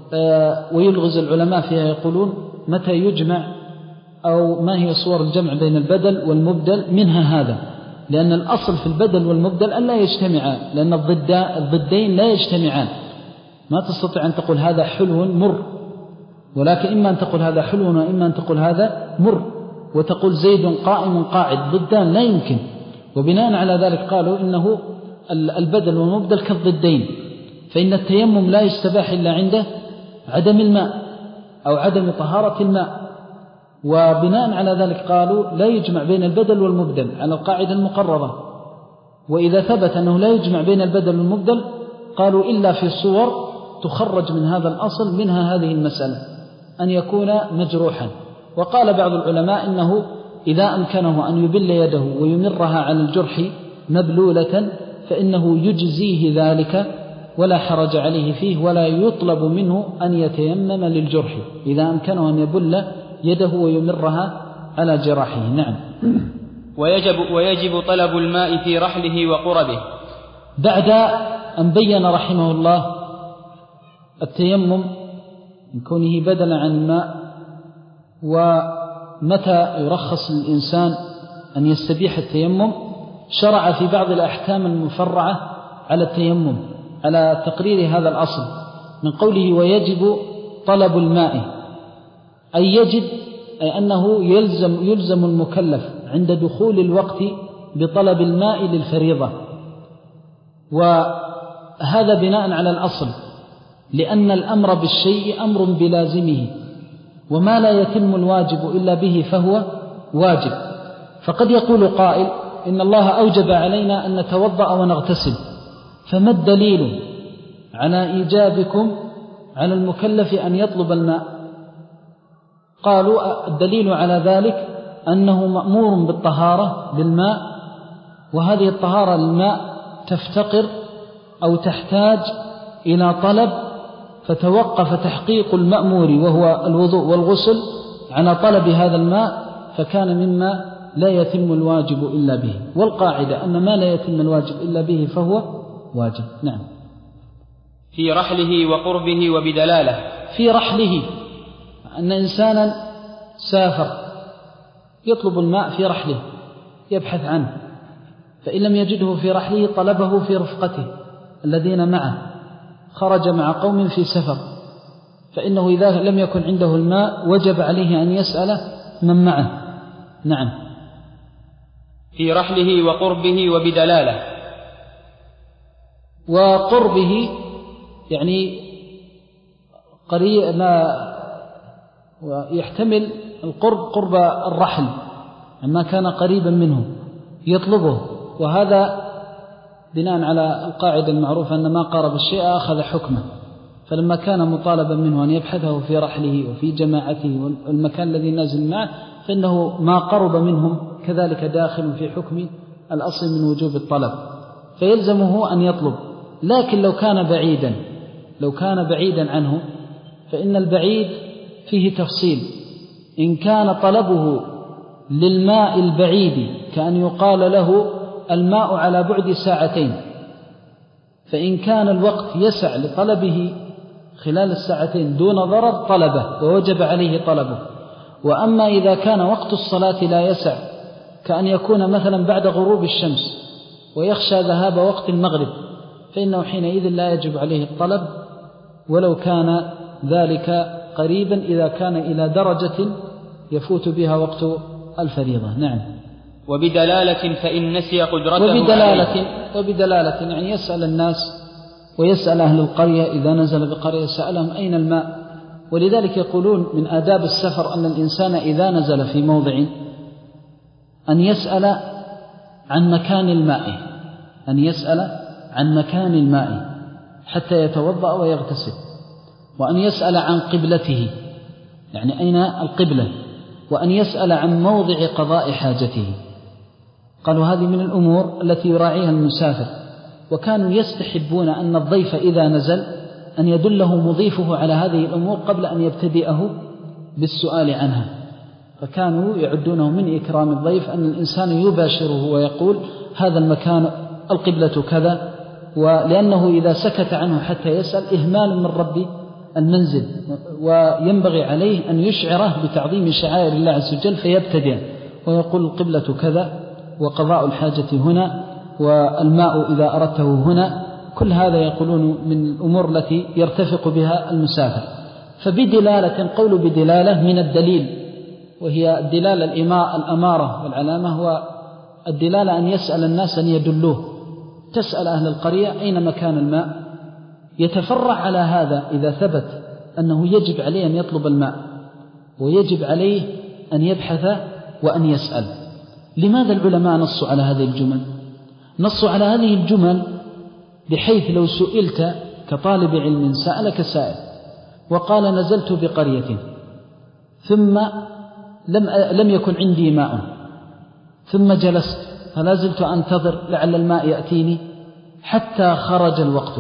ويلغز العلماء فيها، يقولون متى يجمع أو ما هي صور الجمع بين البدل والمبدل، منها هذا، لأن الأصل في البدل والمبدل أن لا يجتمعان، لأن الضدين لا يجتمعان. ما تستطيع أن تقول هذا حلو مر، ولكن إما أن تقول هذا حلو وإما أن تقول هذا مر، وتقول زيد قائم قاعد، ضدان لا يمكن. وبناء على ذلك قالوا إنه البدل والمبدل كالضدين، فإن التيمم لا يستباح إلا عند عدم الماء أو عدم طهارة الماء. وبناء على ذلك قالوا لا يجمع بين البدل والمبدل على القاعدة المقررة. وإذا ثبت أنه لا يجمع بين البدل والمبدل قالوا إلا في صور تخرج من هذا الأصل، منها هذه المسألة أن يكون مجروحا. وقال بعض العلماء إنه إذا أمكنه أن يبل يده ويمرها على الجرح مبلولة فإنه يجزيه ذلك ولا حرج عليه فيه، ولا يطلب منه أن يتيمم للجرح إذا أمكنه أن يبل يده ويمرها على جراحه. نعم. ويجب, ويجب طلب الماء في رحله وقربه. بعد أن بين رحمه الله التيمم من كونه بدلا عن الماء، ومتى يرخص للإنسان أن يستبيح التيمم، شرع في بعض الأحكام المفرعة على التيمم على تقرير هذا الأصل، من قوله ويجب طلب الماء، أي يجب أي أنه يلزم, يلزم المكلف عند دخول الوقت بطلب الماء للفريضة. وهذا بناء على الأصل، لأن الأمر بالشيء أمر بلازمه، وما لا يتم الواجب إلا به فهو واجب. فقد يقول قائل إن الله أوجب علينا أن نتوضأ ونغتسل، فما الدليل على إيجابكم على المكلف أن يطلب الماء؟ قالوا الدليل على ذلك أنه مأمور بالطهارة بالماء، وهذه الطهارة للماء تفتقر أو تحتاج إلى طلب، فتوقف تحقيق المأمور وهو الوضوء والغسل على طلب هذا الماء، فكان مما لا يتم الواجب إلا به. والقاعدة أن ما لا يتم الواجب إلا به فهو واجب. نعم. في رحله وقربه وبدلاله. في رحله، أن إنسانا سافر يطلب الماء في رحله يبحث عنه، فإن لم يجده في رحله طلبه في رفقته الذين معه، خرج مع قوم في سفر، فإنه إذا لم يكن عنده الماء وجب عليه أن يسأل من معه. نعم. في رحله وقربه وبدلاله. وقربه يعني قريب، ما ويحتمل القرب قرب الرحل، عما كان قريبا منه يطلبه، وهذا بناء على القاعدة المعروفة أن ما قارب الشيء أخذ حكمه. فلما كان مطالبا منه أن يبحثه في رحله وفي جماعته والمكان الذي نازل معه، فإنه ما قرب منهم كذلك داخل في حكم الأصل من وجوب الطلب، فيلزمه أن يطلب. لكن لو كان بعيدا لو كان بعيدا عنه فإن البعيد فيه تفصيل. إن كان طلبه للماء البعيد كأن يقال له الماء على بعد ساعتين، فإن كان الوقت يسع لطلبه خلال الساعتين دون ضرر طلبه ووجب عليه طلبه. وأما إذا كان وقت الصلاة لا يسع، كأن يكون مثلا بعد غروب الشمس ويخشى ذهاب وقت المغرب، فإنه حينئذ لا يجب عليه الطلب ولو كان ذلك قريبا، إذا كان إلى درجة يفوت بها وقت الفريضة. نعم. وبدلالة فإن نسي قدرته وبدلالة, وبدلالة يعني يسأل الناس ويسأل أهل القرية إذا نزل بقرية سألهم أين الماء. ولذلك يقولون من آداب السفر أن الإنسان إذا نزل في موضع أن يسأل عن مكان الماء، أن يسأل عن مكان الماء حتى يتوضأ ويغتسل، وأن يسأل عن قبلته يعني أين القبلة، وأن يسأل عن موضع قضاء حاجته. قالوا هذه من الأمور التي يراعيها المسافر، وكانوا يستحبون أن الضيف إذا نزل أن يدله مضيفه على هذه الأمور قبل أن يبتدئه بالسؤال عنها، فكانوا يعدونه من إكرام الضيف أن الإنسان يباشره ويقول هذا المكان القبلة كذا، ولأنه إذا سكت عنه حتى يسأل إهمال من رب المنزل، وينبغي عليه أن يشعره بتعظيم شعائر الله عز وجل فيبتدئ ويقول القبلة كذا وقضاء الحاجة هنا والماء إذا أردته هنا. كل هذا يقولون من الأمور التي يرتفق بها المسافر. فبدلالة، قول بدلالة من الدليل، وهي الدلالة الأمارة والعلامة، هو الدلالة أن يسأل الناس أن يدلوه. تسأل أهل القرية أين مكان الماء، يتفرع على هذا إذا ثبت أنه يجب عليه أن يطلب الماء ويجب عليه أن يبحث وأن يسأل. لماذا العلماء نصوا على هذه الجمل؟ نصوا على هذه الجمل بحيث لو سئلت كطالب علم، سألك سائل وقال نزلت بقرية ثم لم, لم يكن عندي ماء ثم جلست فلا زلت أنتظر لعل الماء يأتيني حتى خرج الوقت،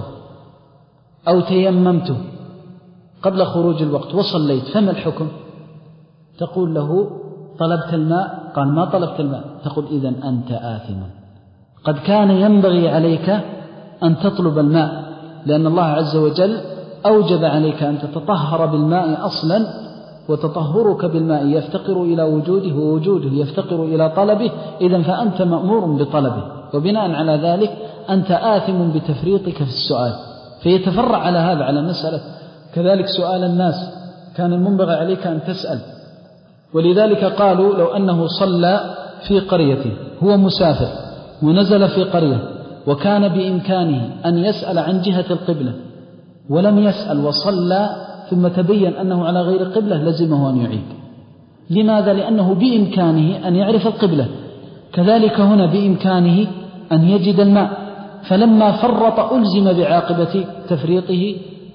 أو تيممت قبل خروج الوقت وصليت، فما الحكم؟ تقول له طلبت الماء؟ قال ما طلبت الماء. تقول إذن أنت آثم، قد كان ينبغي عليك أن تطلب الماء، لأن الله عز وجل أوجب عليك أن تتطهر بالماء أصلا، وتطهرك بالماء يفتقر إلى وجوده ووجوده يفتقر إلى طلبه، إذن فأنت مأمور بطلبه، وبناء على ذلك أنت آثم بتفريطك في السؤال. فيتفرع على هذا على مسألة كذلك سؤال الناس، كان المنبغي عليك أن تسأل. ولذلك قالوا لو أنه صلى في قرية، هو مسافر ونزل في قرية وكان بإمكانه أن يسأل عن جهة القبلة ولم يسأل وصلى ثم تبين أنه على غير قبلة، لزمه أن يعيد. لماذا؟ لأنه بإمكانه أن يعرف القبلة، كذلك هنا بإمكانه أن يجد الماء، فلما فرط ألزم بعاقبة تفريطه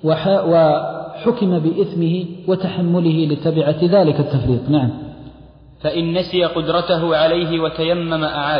وحكم بإثمه وتحمله لتبعة ذلك التفريط. نعم. فإن نسي قدرته عليه وتيمم أعاد.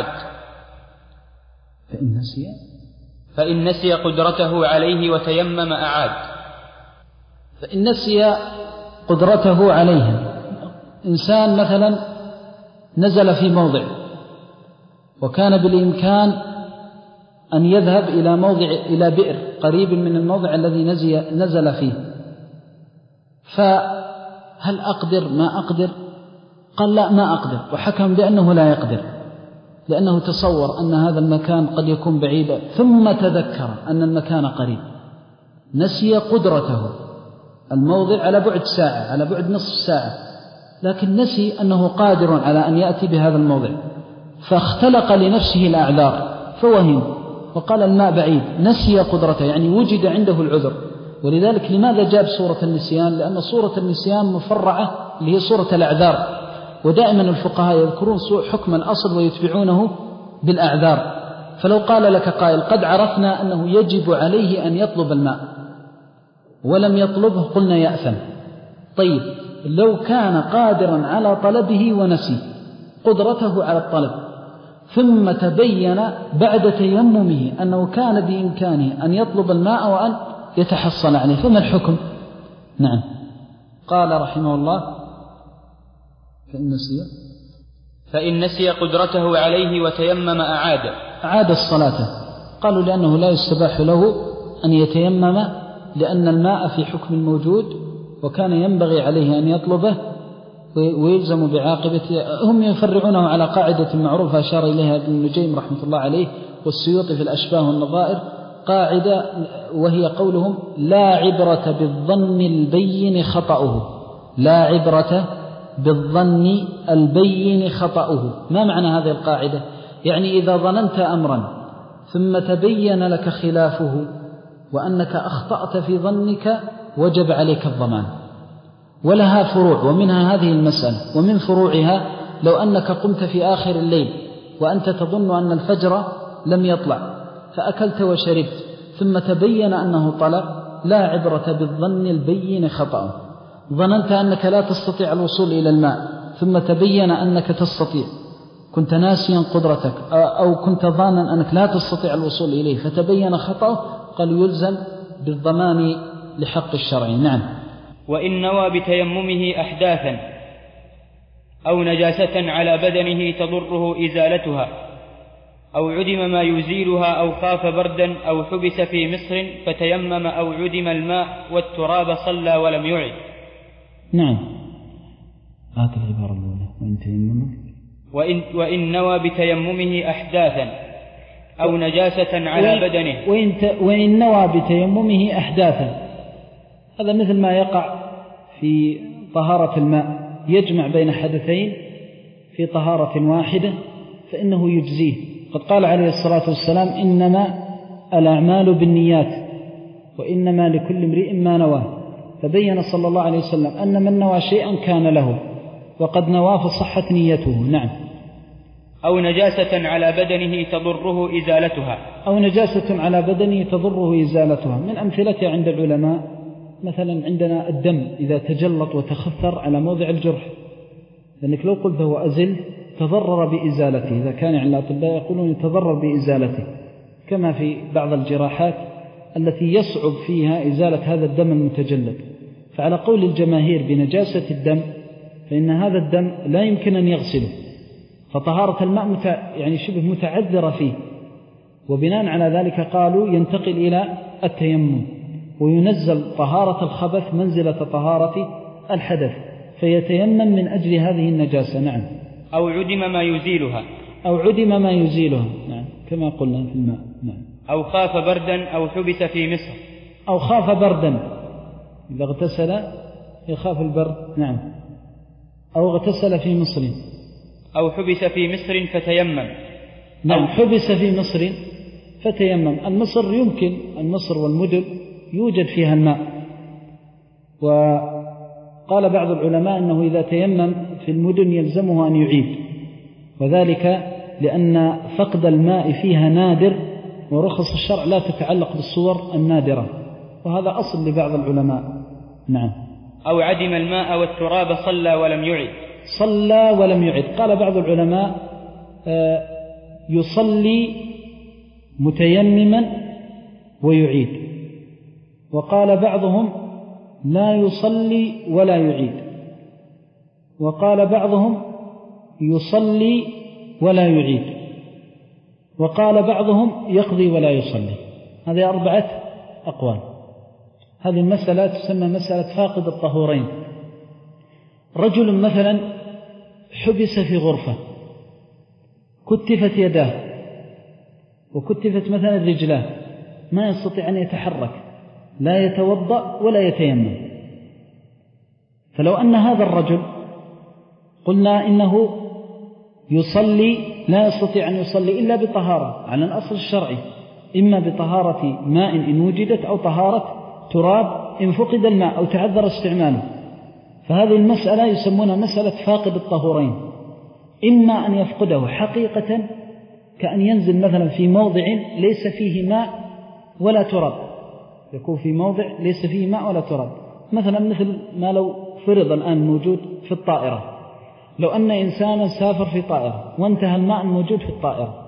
فإن نسي فإن نسي قدرته عليه وتيمم أعاد. فإن نسي قدرته عليه، إنسان مثلا نزل في موضع وكان بالإمكان أن يذهب إلى موضع إلى بئر قريب من الموضع الذي نزل فيه، فهل أقدر ما أقدر؟ قال لا ما أقدر، وحكم بأنه لا يقدر، لأنه تصور أن هذا المكان قد يكون بعيدا، ثم تذكر أن المكان قريب، نسي قدرته. الموضع على بعد ساعة، على بعد نصف ساعة، لكن نسي أنه قادر على أن يأتي بهذا الموضع، فاختلق لنفسه الأعذار فوهم وقال الماء بعيد، نسي قدرته، يعني وجد عنده العذر. ولذلك لماذا جاب صورة النسيان؟ لأن صورة النسيان مفرعة اللي هي صورة الأعذار، ودائما الفقهاء يذكرون حكم الأصل ويتبعونه بالأعذار. فلو قال لك قائل قد عرفنا أنه يجب عليه أن يطلب الماء ولم يطلبه، قلنا يأثم. طيب لو كان قادرا على طلبه ونسي قدرته على الطلب، ثم تبين بعد تيممه أنه كان بإمكانه أن يطلب الماء وأن يتحصل عليه، فما الحكم؟ نعم. قال رحمه الله فإن نسي فإن نسي قدرته عليه وتيمم أعاد. أعاد الصلاة. قالوا لأنه لا يستباح له أن يتيمم لأن الماء في حكم الموجود وكان ينبغي عليه أن يطلبه ويلزم بعاقبته. هم يفرعونه على قاعدة معروفة أشار إليها ابن النجيم رحمة الله عليه والسيوطي في الأشباه والنظائر، قاعدة وهي قولهم لا عبرة بالظن البين خطأه. لا عبرة بالظن البين خطأه. ما معنى هذه القاعدة؟ يعني إذا ظننت أمرا ثم تبين لك خلافه وأنك أخطأت في ظنك وجب عليك الضمان. ولها فروع ومنها هذه المسألة، ومن فروعها لو أنك قمت في آخر الليل وأنت تظن أن الفجر لم يطلع فأكلت وشربت ثم تبين أنه طلع، لا عبرة بالظن البين خطأ. ظننت أنك لا تستطيع الوصول إلى الماء ثم تبين أنك تستطيع، كنت ناسيا قدرتك أو كنت ظانا أنك لا تستطيع الوصول إليه فتبين خطأه، قالوا يلزم بالضمان لحق الشرع. نعم. وإن نوى بتيممه أحداثا أو نجاسة على بدنه تضره إزالتها أو عدم ما يزيلها أو خاف بردا أو حبس في مصر فتيمم أو عدم الماء والتراب صلى ولم يعد. نعم. هات العبارة الأولى. وإن تيمم وإن, وإن نوى بتيممه أحداثا أو نجاسة على وإن بدنه وإن, وإن نوى بتيممه أحداثا، هذا مثل ما يقع في طهارة الماء، يجمع بين حدثين في طهارة واحدة فإنه يجزيه. قد قال عليه الصلاة والسلام إنما الأعمال بالنيات وإنما لكل امرئ ما نوى، فبين صلى الله عليه وسلم أن من نوى شيئا كان له وقد نوى فصحت نيته. نعم. أو نجاسة على بدنه تضره إزالتها أو نجاسة على بدنه تضره إزالتها. من أمثلتها عند العلماء مثلا عندنا الدم إذا تجلط وتخثر على موضع الجرح، لأنك لو قلت هو أزل تضرر بإزالته، إذا كان عند الأطباء يقولون يتضرر بإزالته، كما في بعض الجراحات التي يصعب فيها إزالة هذا الدم المتجلط. فعلى قول الجماهير بنجاسة الدم فإن هذا الدم لا يمكن أن يغسله، فطهارة الماء متع... يعني شبه متعذرة فيه، وبناء على ذلك قالوا ينتقل إلى التيمم وينزل طهارة الخبث منزلة طهارة الحدث فيتيمم من أجل هذه النجاسة. نعم. أو عدم ما يزيلها أو عدم ما يزيلها. نعم. كما قلنا في الماء. نعم. أو خاف بردا أو حبس في مصر. أو خاف بردا، إذا اغتسل يخاف البرد. نعم. أو اغتسل في مصر. أو حبس في مصر فتيمم. نعم. حبس في مصر فتيمم. المصر يمكن، المصر والمدن يوجد فيها الماء، وقال بعض العلماء أنه إذا تيمم في المدن يلزمه أن يعيد، وذلك لأن فقد الماء فيها نادر ورخص الشرع لا تتعلق بالصور النادرة، وهذا أصل لبعض العلماء. نعم. أو عدم الماء والتراب صلى ولم يعد. صلى ولم يعد. قال بعض العلماء يصلي متيمما ويعيد، وقال بعضهم لا يصلي ولا يعيد، وقال بعضهم يصلي ولا يعيد، وقال بعضهم يقضي ولا يصلي. هذه أربعة أقوال. هذه المسألة تسمى مسألة فاقد الطهورين. رجل مثلا حبس في غرفة، كتفت يداه وكتفت مثلا رجلاه، ما يستطيع أن يتحرك، لا يتوضأ ولا يتيمم. فلو أن هذا الرجل قلنا إنه يصلي، لا يستطيع أن يصلي إلا بطهارة على الأصل الشرعي، إما بطهارة ماء إن وجدت أو طهارة تراب إن فقد الماء أو تعذر استعماله. فهذه المسألة يسمونها مسألة فاقد الطهورين، إما أن يفقده حقيقة كأن ينزل مثلا في موضع ليس فيه ماء ولا تراب، يكون في موضع ليس فيه ماء ولا تراب، مثلا مثل ما لو فرض الآن موجود في الطائرة، لو أن إنسانا سافر في طائرة وانتهى الماء الموجود في الطائرة،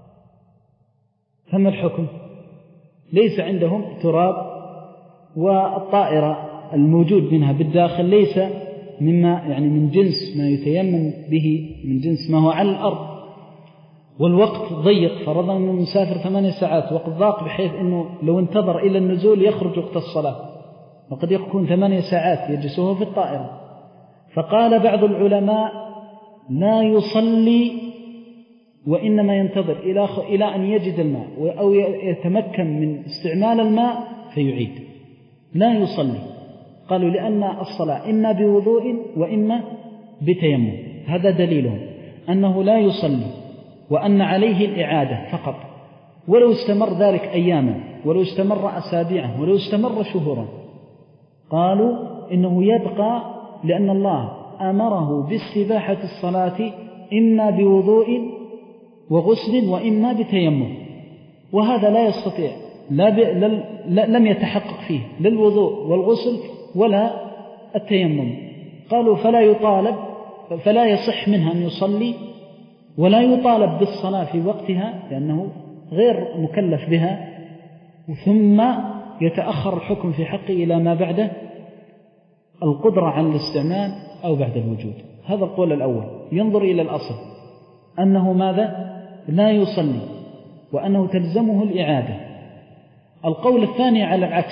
فما الحكم؟ ليس عندهم تراب والطائرة الموجود منها بالداخل ليس مما يعني من جنس ما يتيمم به، من جنس ما هو على الأرض، والوقت ضيق، فرضا أنه مسافر ثمانية ساعات، وقت ضاق بحيث أنه لو انتظر إلى النزول يخرج وقت الصلاة، وقد يكون ثمانية ساعات يجلسه في الطائرة. فقال بعض العلماء لا يصلي وإنما ينتظر إلى أن يجد الماء أو يتمكن من استعمال الماء فيعيد، لا يصلي. قالوا لأن الصلاة إما بوضوء وإما بتيمم، هذا دليلهم أنه لا يصلي وأن عليه الإعادة فقط، ولو استمر ذلك أياما، ولو استمر أسابيعا، ولو استمر شهورا. قالوا إنه يبقى لأن الله أمره باستباحة الصلاة إما بوضوء وغسل وإما بتيمم، وهذا لا يستطيع، لا ب... لا... لم يتحقق فيه للوضوء والغسل ولا التيمم. قالوا فلا يطالب، فلا يصح منها أن يصلي، ولا يطالب بالصلاة في وقتها لأنه غير مكلف بها، ثم يتأخر الحكم في حقه إلى ما بعد القدرة على الاستعمال أو بعد الوجود. هذا القول الأول، ينظر إلى الأصل أنه ماذا؟ لا يصلي وأنه تلزمه الإعادة. القول الثاني على العكس،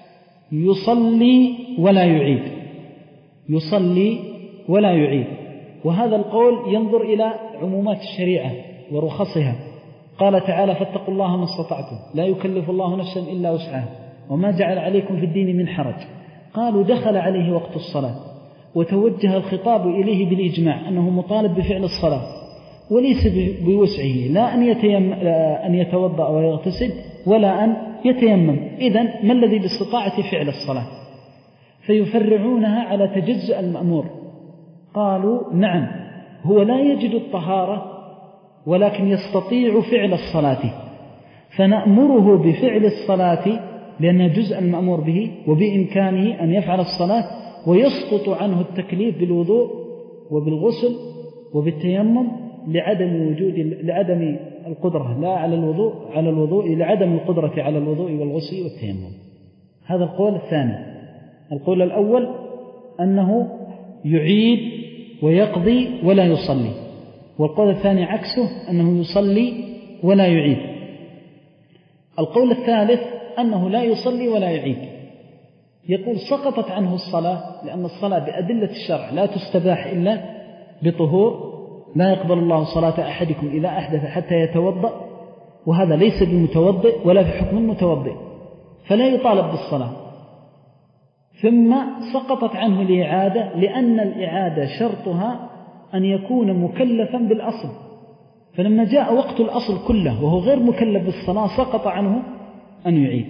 يصلي ولا يعيد، يصلي ولا يعيد. وهذا القول ينظر إلى عمومات الشريعة ورخصها. قال تعالى فاتقوا الله ما استطعتم، لا يكلف الله نفسا إلا وسعها، وما جعل عليكم في الدين من حرج. قالوا دخل عليه وقت الصلاة وتوجه الخطاب إليه بالإجماع أنه مطالب بفعل الصلاة، وليس بوسعه لا أن, يتيم أن يتوضأ ويغتسل ولا أن يتيمم. إذن ما الذي باستطاعة فعل الصلاة؟ فيفرعونها على تجزء المأمور. قالوا نعم، هو لا يجد الطهارة ولكن يستطيع فعل الصلاة، فنأمره بفعل الصلاة لأنه جزء المأمور به وبإمكانه أن يفعل الصلاة، ويسقط عنه التكليف بالوضوء وبالغسل وبالتيمم لعدم وجود لعدم القدرة لا على الوضوء على الوضوء لعدم القدرة على الوضوء والغسل والتيمم. هذا القول الثاني. القول الأول أنه يعيد ويقضي ولا يصلي، والقول الثاني عكسه أنه يصلي ولا يعيد. القول الثالث أنه لا يصلي ولا يعيد، يقول سقطت عنه الصلاة لأن الصلاة بأدلة الشرع لا تستباح إلا بطهور، لا يقبل الله صلاة أحدكم إذا أحدث حتى يتوضأ، وهذا ليس بمتوضئ ولا في حكم المتوضئ، فلا يطالب بالصلاة. ثم سقطت عنه الإعادة لأن الإعادة شرطها أن يكون مكلفا بالأصل، فلما جاء وقت الأصل كله وهو غير مكلف بالصلاة سقط عنه أن يعيد.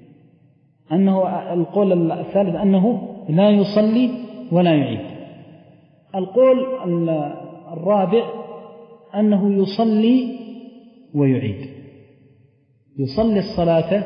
أنه القول الثالث أنه لا يصلي ولا يعيد. القول الرابع أنه يصلي ويعيد، يصلي الصلاة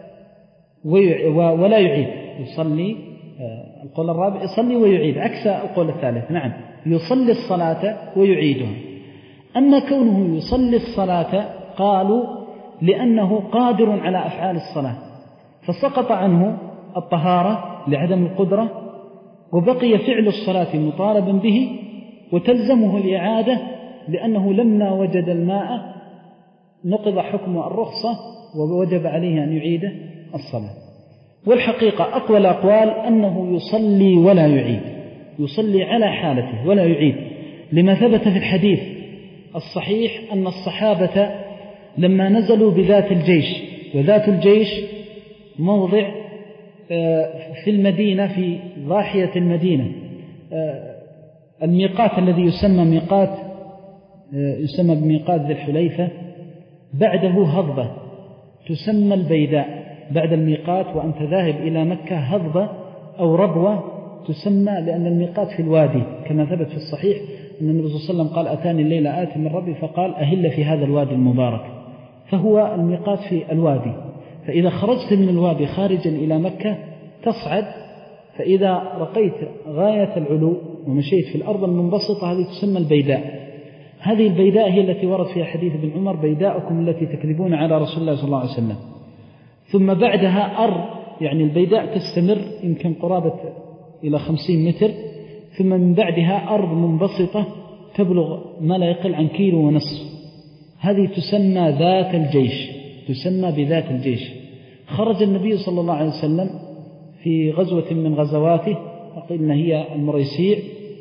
ولا يعيد، يصلي. القول الرابع يصلي ويعيد عكس القول الثالث. نعم، يصلي الصلاة ويعيدها. أما كونه يصلي الصلاة قالوا لأنه قادر على أفعال الصلاة، فسقط عنه الطهارة لعدم القدرة، وبقي فعل الصلاة مطالبا به، وتلزمه الإعادة لأنه لما وجد الماء نقض حكم الرخصة ووجب عليه أن يعيد الصلاة. والحقيقة أقوى الأقوال أنه يصلي ولا يعيد، يصلي على حالته ولا يعيد، لما ثبت في الحديث الصحيح أن الصحابة لما نزلوا بذات الجيش، وذات الجيش موضع في المدينة في ضاحية المدينة، الميقات الذي يسمى ميقات يسمى بميقات ذي الحليفة، بعده هضبة تسمى البيداء بعد الميقات، وأنت ذاهب إلى مكة هضبة أو ربوة تسمى لأن الميقات في الوادي، كما ثبت في الصحيح أن النبي صلى الله عليه وسلم قال أتاني الليلة آت من ربي فقال أهل في هذا الوادي المبارك، فهو الميقات في الوادي. فإذا خرجت من الوادي خارجا إلى مكة تصعد، فإذا رقيت غاية العلو ومشيت في الأرض المنبسطة هذه تسمى البيداء. هذه البيداء هي التي ورد فيها حديث ابن عمر بيداءكم التي تكذبون على رسول الله صلى الله عليه وسلم. ثم بعدها أرض، يعني البيداء تستمر يمكن قرابة إلى خمسين متر، ثم من بعدها أرض منبسطة تبلغ ما لا يقل عن كيلو ونصف. هذه تسمى ذات الجيش، تسمى بذات الجيش. خرج النبي صلى الله عليه وسلم في غزوة من غزواته، وقيل إن هي المريسيع،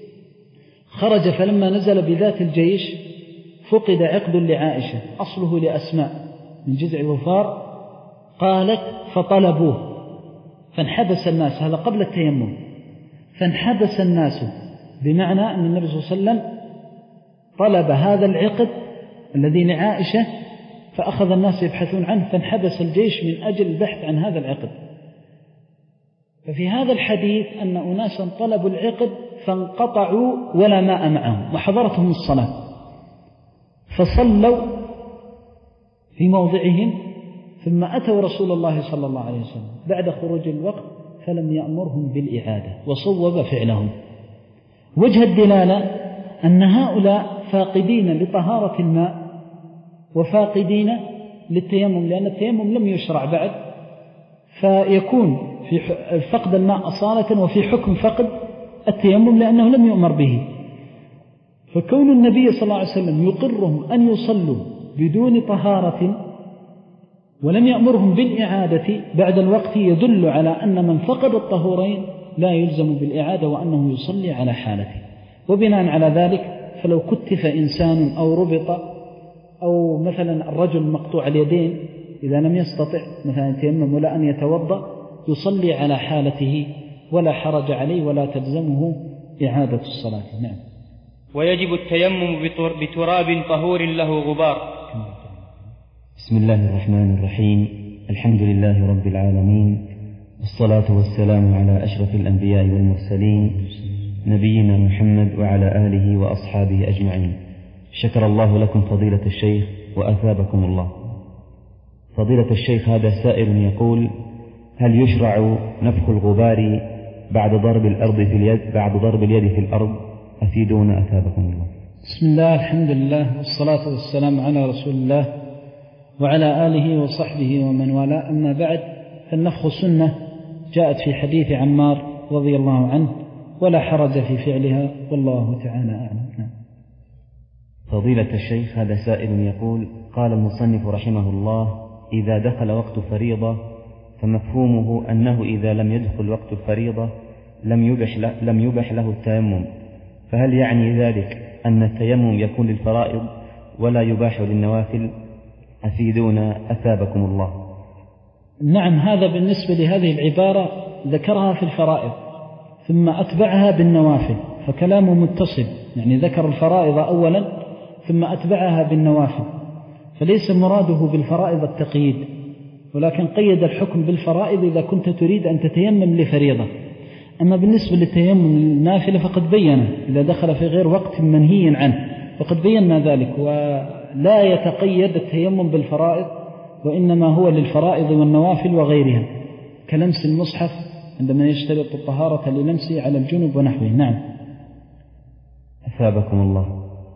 خرج فلما نزل بذات الجيش فقد عقد لعائشة أصله لأسماء من جذع ظفار، قالت فطلبوه فانحبس الناس، هذا قبل التيمم، فانحبس الناس، بمعنى أن النبي صلى الله عليه وسلم طلب هذا العقد الذي لعائشة فأخذ الناس يبحثون عنه، فانحبس الجيش من أجل البحث عن هذا العقد. ففي هذا الحديث أن أناسا طلبوا العقد فانقطعوا ولا ماء معهم وحضرتهم الصلاة، فصلوا في موضعهم، ثم أتوا رسول الله صلى الله عليه وسلم بعد خروج الوقت فلم يأمرهم بالإعادة وصوب فعلهم. وجه الدلالة أن هؤلاء فاقدين لطهارة الماء وفاقدين للتيمم، لأن التيمم لم يشرع بعد، فيكون في فقد الماء أصالة وفي حكم فقد التيمم لأنه لم يؤمر به. فكون النبي صلى الله عليه وسلم يقرهم أن يصلوا بدون طهارة ولم يأمرهم بالإعادة بعد الوقت يدل على أن من فقد الطهورين لا يلزم بالإعادة وأنه يصلي على حالته. وبناء على ذلك فلو كتف إنسان أو ربط أو مثلا الرجل مقطوع اليدين إذا لم يستطع مثلا يتيمم ولا أن يتوضأ يصلي على حالته ولا حرج عليه ولا تلزمه إعادة الصلاة. نعم. ويجب التيمم بتراب طهور له غبار. بسم الله الرحمن الرحيم. الحمد لله رب العالمين، والصلاة والسلام على أشرف الأنبياء والمرسلين نبينا محمد وعلى آله وأصحابه أجمعين. شكر الله لكم فضيلة الشيخ وأثابكم الله. فضيلة الشيخ، هذا سائل يقول: هل يشرع نفخ الغبار بعد ضرب الأرض في اليد بعد ضرب اليد في الأرض؟ أفيدونا أثابكم الله. بسم الله، الحمد لله، والصلاة والسلام على رسول الله وعلى آله وصحبه ومن والاه. أما بعد، فالنفخ سنة جاءت في حديث عمار رضي الله عنه ولا حرج في فعلها، والله تعالى أعلم. فضيلة الشيخ، هذا سائل يقول: قال المصنف رحمه الله: إذا دخل وقت فريضة، فمفهومه أنه إذا لم يدخل وقت الفريضة لم يبح له, لم يبح له التيمم، فهل يعني ذلك أن التيمم يكون للفرائض ولا يباح للنوافل؟ أفيدونا أثابكم الله. نعم، هذا بالنسبة لهذه العبارة ذكرها في الفرائض ثم أتبعها بالنوافل، فكلامه متصل، يعني ذكر الفرائض أولا ثم أتبعها بالنوافل، فليس مراده بالفرائض التقييد، ولكن قيد الحكم بالفرائض إذا كنت تريد أن تتيمم لفريضة. أما بالنسبة للتيمم النافلة فقد بينا إذا دخل في غير وقت منهي عنه، فقد بينا ذلك، ولا يتقيد التيمم بالفرائض، وإنما هو للفرائض والنوافل وغيرها، كلمس المصحف عندما يشترط الطهارة للمسه على الجنب ونحوه. نعم. أثابكم الله.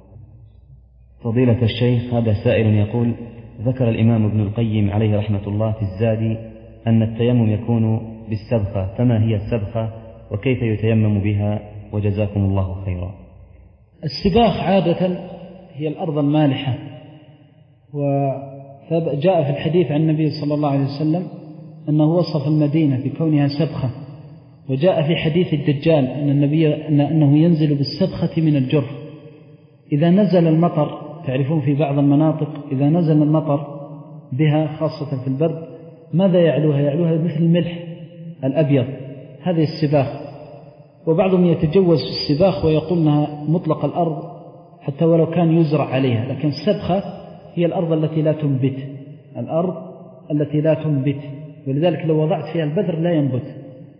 فضيلة الشيخ، هذا سائل يقول: ذكر الإمام ابن القيم عليه رحمة الله في الزاد أن التيمم يكون بالسبخة، فما هي السبخة وكيف يتيمم بها؟ وجزاكم الله خيرا. السباخ عادة هي الأرض المالحة، وجاء في الحديث عن النبي صلى الله عليه وسلم أنه وصف المدينة بكونها سبخة، وجاء في حديث الدجال أن النبي أنه ينزل بالسبخة من الجرف. إذا نزل المطر، تعرفون في بعض المناطق إذا نزل المطر بها خاصة في البرد ماذا يعلوها؟ يعلوها مثل الملح الأبيض، هذه السباخ. وبعضهم يتجوز في السباخ ويقول أنها مطلق الأرض حتى ولو كان يزرع عليها، لكن السبخة هي الأرض التي لا تنبت، الأرض التي لا تنبت، ولذلك لو وضعت فيها البذر لا ينبت.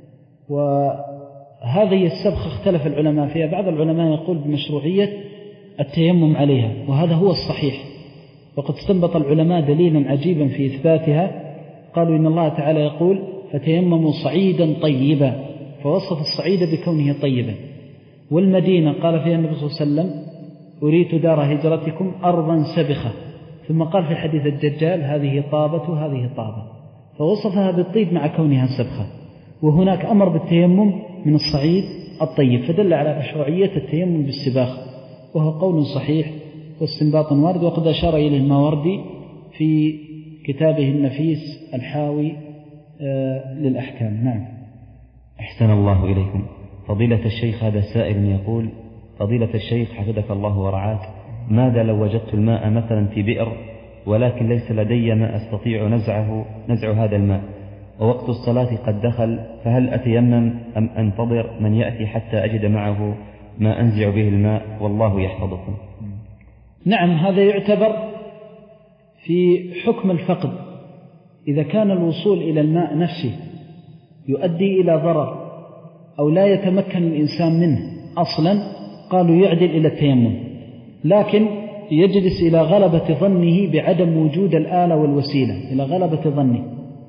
وهذه السبخة اختلف العلماء فيها، بعض العلماء يقول بمشروعية التيمم عليها، وهذا هو الصحيح. وقد استنبط العلماء دليلا عجيبا في إثباتها، قالوا إن الله تعالى يقول: فتيمموا صعيدا طيبا، فوصف الصعيد بكونه طيبا. والمدينة قال فيها النبي صلى الله عليه وسلم: أريت دار هجرتكم أرضا سبخة، ثم قال في حديث الدجال: هذه طابة وهذه طابة، فوصفها بالطيب مع كونها سبخة. وهناك أمر بالتيمم من الصعيد الطيب، فدل على مشروعية التيمم بالسباخ، وهو قول صحيح واستنباط وارد، وقد أشار إليه الماوردي في كتابه النفيس الحاوي للأحكام. نعم. أحسن الله إليكم. فضيلة الشيخ، هذا سائل يقول: فضيلة الشيخ حفظك الله ورعاك، ماذا لو وجدت الماء مثلا في بئر ولكن ليس لدي ما أستطيع نزعه نزع هذا الماء ووقت الصلاة قد دخل، فهل أتيمم أم أنتظر من يأتي حتى أجد معه ما أنزع به الماء؟ والله يحفظكم. نعم، هذا يعتبر في حكم الفقد. إذا كان الوصول إلى الماء نفسه يؤدي إلى ضرر أو لا يتمكن الإنسان منه أصلا، قالوا يعدل إلى التيمم، لكن يجلس إلى غلبة ظنه بعدم وجود الآلة والوسيلة، إلى غلبة ظنه.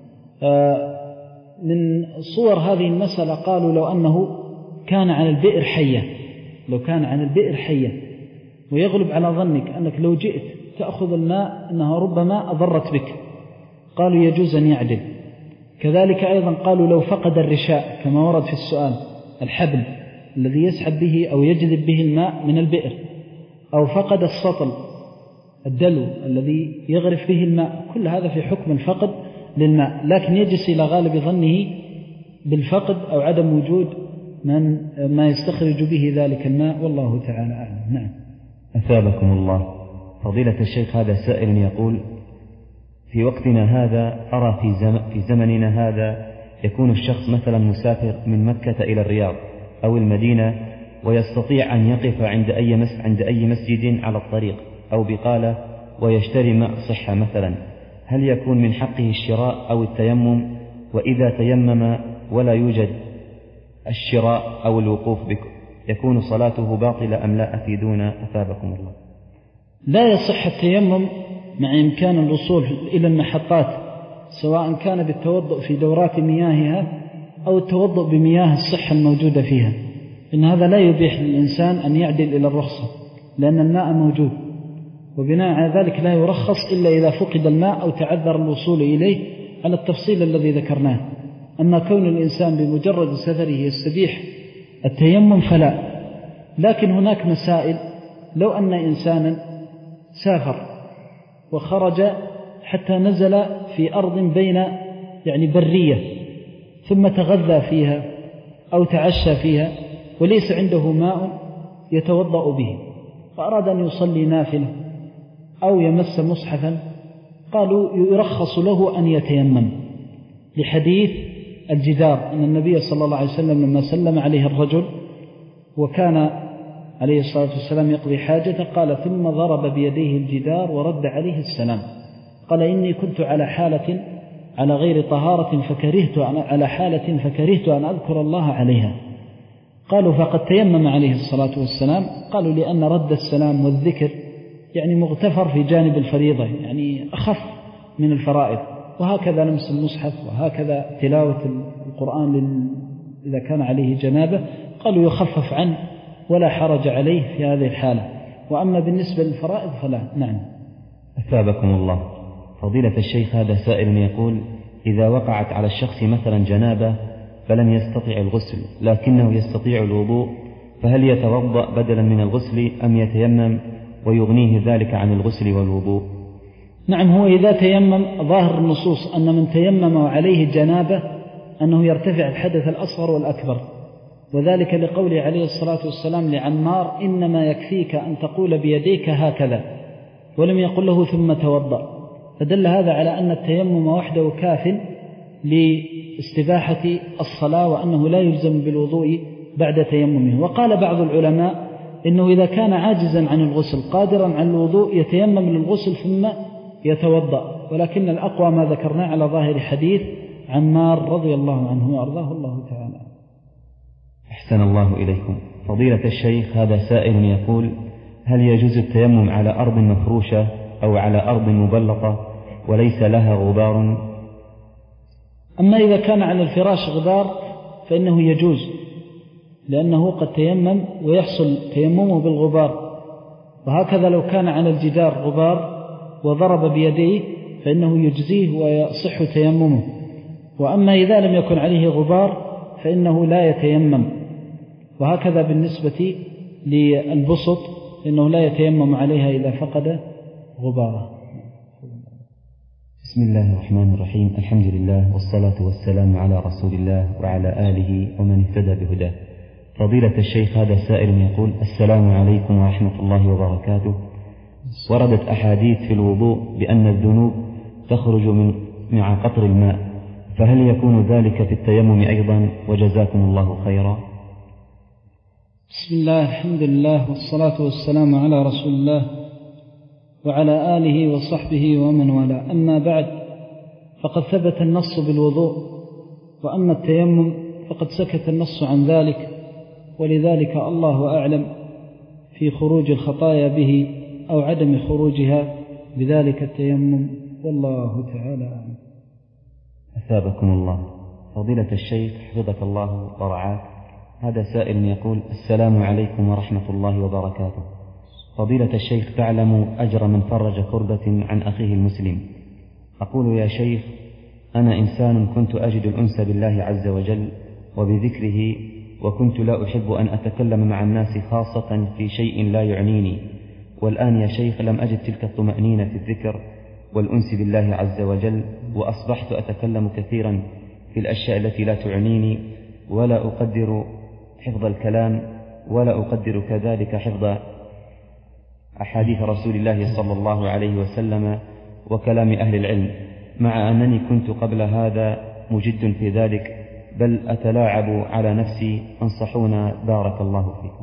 من صور هذه المسألة قالوا لو أنه كان على البئر حية، لو كان على البئر حية ويغلب على ظنك أنك لو جئت تأخذ الماء أنها ربما أضرت بك، قالوا يجوز أن يعدل. كذلك أيضا قالوا لو فقد الرشاء كما ورد في السؤال، الحبل الذي يسحب به أو يجذب به الماء من البئر، أو فقد السطل الدلو الذي يغرف به الماء، كل هذا في حكم الفقد للماء، لكن يجلس إلى غالب ظنه بالفقد أو عدم وجود من ما يستخرج به ذلك الماء، والله تعالى أعلم. نعم. أثابكم الله. فضيلة الشيخ، هذا سائل يقول: في وقتنا هذا أرى في, زم في زمننا هذا يكون الشخص مثلا مسافر من مكة إلى الرياض أو المدينة ويستطيع أن يقف عند أي, مس عند أي مسجد على الطريق أو بقالة ويشتري ماء صحة مثلا، هل يكون من حقه الشراء أو التيمم؟ وإذا تيمم ولا يوجد الشراء أو الوقوف بك يكون صلاته باطلة أم لا؟ أفيدونا أثابكم الله. لا يصح التيمم مع إمكان الوصول إلى المحطات، سواء كان بالتوضؤ في دورات مياهها أو التوضؤ بمياه الصحة الموجودة فيها، إن هذا لا يبيح للإنسان أن يعدل إلى الرخصة، لأن الماء موجود، وبناء على ذلك لا يرخص إلا إذا فقد الماء أو تعذر الوصول إليه على التفصيل الذي ذكرناه. أما كون الإنسان بمجرد سفره يستبيح التيمم فلا. لكن هناك مسائل، لو أن إنسانا سافر وخرج حتى نزل في أرض بين يعني برية ثم تغذى فيها أو تعشى فيها وليس عنده ماء يتوضأ به، فأراد أن يصلي نافلة أو يمس مصحفا، قالوا يرخص له أن يتيمم، لحديث الجدار أن النبي صلى الله عليه وسلم لما سلم عليه الرجل وكان عليه الصلاة والسلام يقضي حاجته قال ثم ضرب بيديه الجدار ورد عليه السلام، قال إني كنت على حالة على غير طهارة فكرهت على حالة فكرهت أن أذكر الله عليها. قالوا فقد تيمم عليه الصلاة والسلام، قالوا لأن رد السلام والذكر يعني مغتفر في جانب الفريضة، يعني أخف من الفرائض، وهكذا لمس المصحف وهكذا تلاوة القرآن إذا كان عليه جنابة قالوا يخفف عنه ولا حرج عليه في هذه الحالة. وأما بالنسبة للفرائض فلا. نعم. أثابكم الله. فضيلة الشيخ، هذا سائل يقول: إذا وقعت على الشخص مثلا جنابة فلم يستطع الغسل لكنه يستطيع الوضوء، فهل يتوضأ بدلا من الغسل أم يتيمم ويغنيه ذلك عن الغسل والوضوء؟ نعم، هو إذا تيمم ظاهر النصوص أن من تيمم وعليه جنابة أنه يرتفع الحدث الأصغر والأكبر، وذلك لقوله عليه الصلاة والسلام لعمار إنما يكفيك أن تقول بيديك هكذا، ولم يقل له ثم توضأ، فدل هذا على أن التيمم وحده كاف لاستباحة الصلاة وأنه لا يلزم بالوضوء بعد تيممه. وقال بعض العلماء إنه إذا كان عاجزا عن الغسل قادرا عن الوضوء يتيمم للغسل ثم يتوضأ، ولكن الأقوى ما ذكرناه على ظاهر حديث عمار رضي الله عنه وأرضاه، الله تعالى. أحسن الله إليكم. فضيلة الشيخ، هذا سائل يقول: هل يجوز التيمم على أرض مفروشة أو على أرض مبلطة وليس لها غبار؟ أما إذا كان على الفراش غبار فإنه يجوز، لأنه قد تيمم ويحصل تيممه بالغبار، وهكذا لو كان على الجدار غبار وضرب بيديه فإنه يجزيه ويصح تيممه. وأما إذا لم يكن عليه غبار فإنه لا يتيمم. وهكذا بالنسبة للبسط، فإنه لا يتيمم عليها إذا فقد غبارة. بسم الله الرحمن الرحيم. الحمد لله والصلاة والسلام على رسول الله وعلى آله ومن اهتدى بهداه. فضيلة الشيخ، هذا سائل يقول: السلام عليكم ورحمة الله وبركاته. وردت أحاديث في الوضوء بأن الذنوب تخرج من مع قطر الماء، فهل يكون ذلك في التيمم أيضا؟ وجزاكم الله خيرا. بسم الله، الحمد لله والصلاة والسلام على رسول الله وعلى آله وصحبه ومن والاه. أما بعد، فقد ثبت النص بالوضوء، وأما التيمم فقد سكت النص عن ذلك، ولذلك الله أعلم في خروج الخطايا به أو عدم خروجها بذلك التيمم، والله تعالى أعلم. أثابكم الله. فضيلة الشيخ حفظك الله ورعاك، هذا سائل يقول: السلام عليكم ورحمة الله وبركاته. فضيلة الشيخ، تعلم أجر من فرج كربة عن أخيه المسلم. أقول: يا شيخ، أنا إنسان كنت أجد الأنس بالله عز وجل وبذكره، وكنت لا أحب أن أتكلم مع الناس خاصة في شيء لا يعنيني، والآن يا شيخ لم أجد تلك الطمأنينة في الذكر والأنس بالله عز وجل، وأصبحت أتكلم كثيرا في الأشياء التي لا تعنيني، ولا أقدر حفظ الكلام، ولا أقدر كذلك حفظ أحاديث رسول الله صلى الله عليه وسلم وكلام أهل العلم، مع أنني كنت قبل هذا مجد في ذلك، بل أتلاعب على نفسي. انصحونا بارك الله فيكم.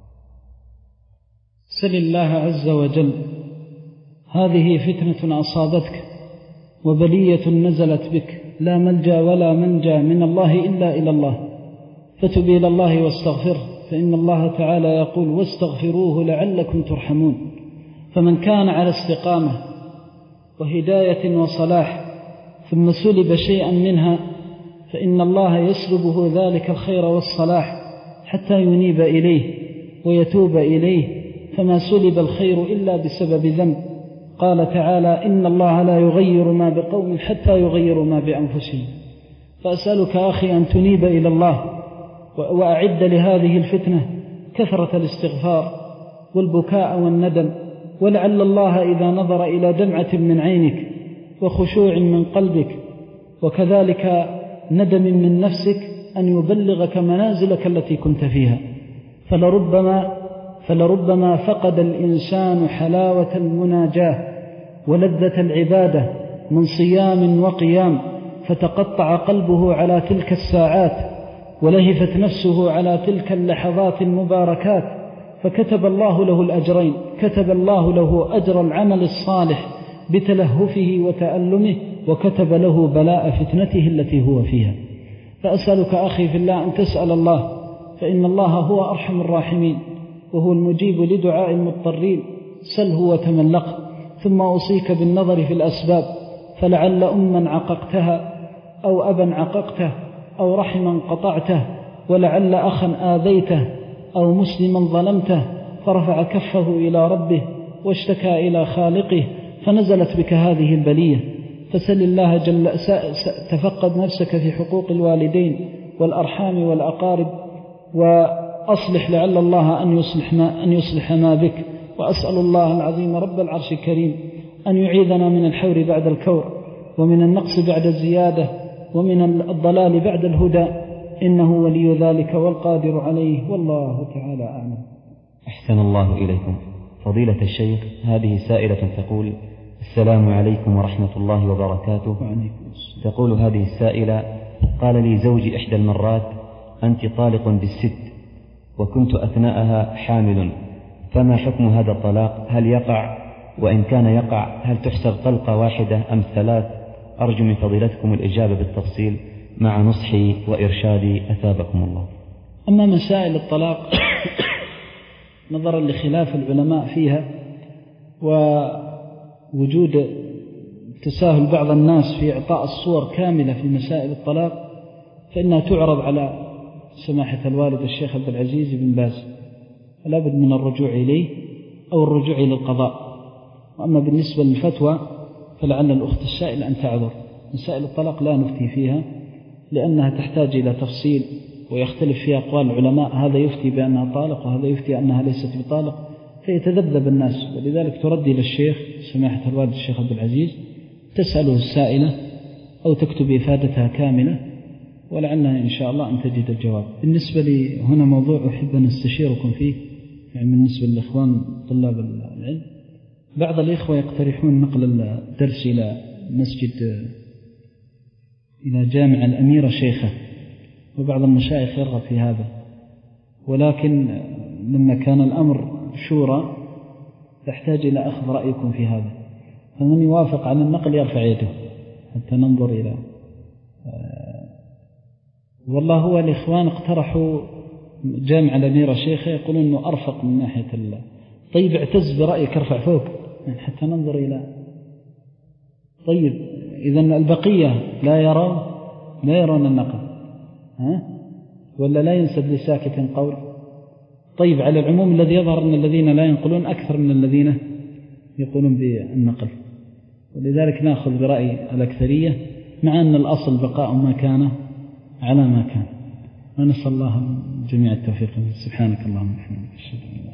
سل الله عز وجل. هذه فتنة أصابتك وبلية نزلت بك، لا ملجأ ولا منجا من الله إلا إلى الله، فتب إلى الله واستغفره، فإن الله تعالى يقول: واستغفروه لعلكم ترحمون. فمن كان على استقامة وهداية وصلاح ثم سلب شيئا منها، فإن الله يسلبه ذلك الخير والصلاح حتى ينيب إليه ويتوب إليه، فما سلب الخير إلا بسبب ذنب. قال تعالى: إن الله لا يغير ما بقوم حتى يغيروا ما بأنفسهم. فأسألك أخي أن تنيب إلى الله، وأعد لهذه الفتنة كثرة الاستغفار والبكاء والندم، ولعل الله إذا نظر إلى دمعة من عينك وخشوع من قلبك وكذلك ندم من نفسك أن يبلغك منازلك التي كنت فيها. فلربما, فلربما فقد الإنسان حلاوة المناجاة ولذة العبادة من صيام وقيام، فتقطع قلبه على تلك الساعات، ولهفت نفسه على تلك اللحظات المباركات، فكتب الله له الأجرين، كتب الله له أجر العمل الصالح بتلهفه وتألمه، وكتب له بلاء فتنته التي هو فيها. فأسألك أخي في الله أن تسأل الله، فإن الله هو أرحم الراحمين، وهو المجيب لدعاء المضطرين. سله وتملقه. ثم أوصيك بالنظر في الأسباب، فلعل أما عققتها أو أبا عققته أو رحما قطعته، ولعل أخا آذيته أو مسلما ظلمته، فرفع كفه إلى ربه واشتكى إلى خالقه، فنزلت بك هذه البلية. فسل الله جل، تفقد نفسك في حقوق الوالدين والأرحام والأقارب، وأصلح لعل الله أن يصلح ما, أن يصلح ما بك. وأسأل الله العظيم رب العرش الكريم أن يعيذنا من الحور بعد الكور، ومن النقص بعد الزيادة، ومن الضلال بعد الهدى، إنه ولي ذلك والقادر عليه، والله تعالى أعلم. أحسن الله إليكم. فضيلة الشيخ، هذه سائلة تقول: السلام عليكم ورحمة الله وبركاته. تقول هذه السائلة: قال لي زوجي إحدى المرات: أنت طالق بالست، وكنت أثناءها حامل، فما حكم هذا الطلاق؟ هل يقع؟ وإن كان يقع هل تحسب طلقة واحدة أم ثلاث؟ أرجو من فضيلتكم الإجابة بالتفصيل مع نصحي وإرشادي، أثابكم الله. أما مسائل الطلاق نظرا لخلاف العلماء فيها ووجود تساهل بعض الناس في إعطاء الصور كاملة في مسائل الطلاق، فإنها تعرض على سماحة الوالد الشيخ عبد العزيز بن باز، فلا بد من الرجوع إليه أو الرجوع إلى القضاء. وأما بالنسبة للفتوى فلعل الأخت السائل أن تعذر. مسائل الطلاق لا نفتي فيها لأنها تحتاج إلى تفصيل ويختلف فيها أقوال العلماء، هذا يفتي بأنها طالق وهذا يفتي أنها ليست بطالق، فيتذبذب الناس. ولذلك تردي إلى الشيخ سماحة الوالد الشيخ عبد العزيز، تسأله السائلة أو تكتب إفادتها كاملة، ولعلها إن شاء الله أن تجد الجواب. بالنسبة لي هنا موضوع أحب أن استشيركم فيه، يعني بالنسبة للإخوان طلاب العلم، بعض الإخوة يقترحون نقل الدرس إلى مسجد، إلى جامع الأميرة شيخة، وبعض المشايخ يرغب في هذا، ولكن لما كان الأمر شورى تحتاج إلى أخذ رأيكم في هذا، فمن يوافق على النقل يرفع يده حتى ننظر إلى. والله هو الإخوان اقترحوا جامع الأميرة شيخة، يقولون أنه أرفق من ناحية الله. طيب اعتز برأيك، ارفع فوق يعني حتى ننظر إلى. طيب إذن البقية لا يرون لا يرون النقل، ها؟ ولا لا ينسب لساكت قول؟ طيب على العموم الذي يظهر أن الذين لا ينقلون أكثر من الذين يقولون بالنقل، ولذلك نأخذ برأي الأكثرية، مع أن الأصل بقاء ما كان على ما كان. ونسأل الله جميع التوفيق. سبحانك اللهم وبحمدك.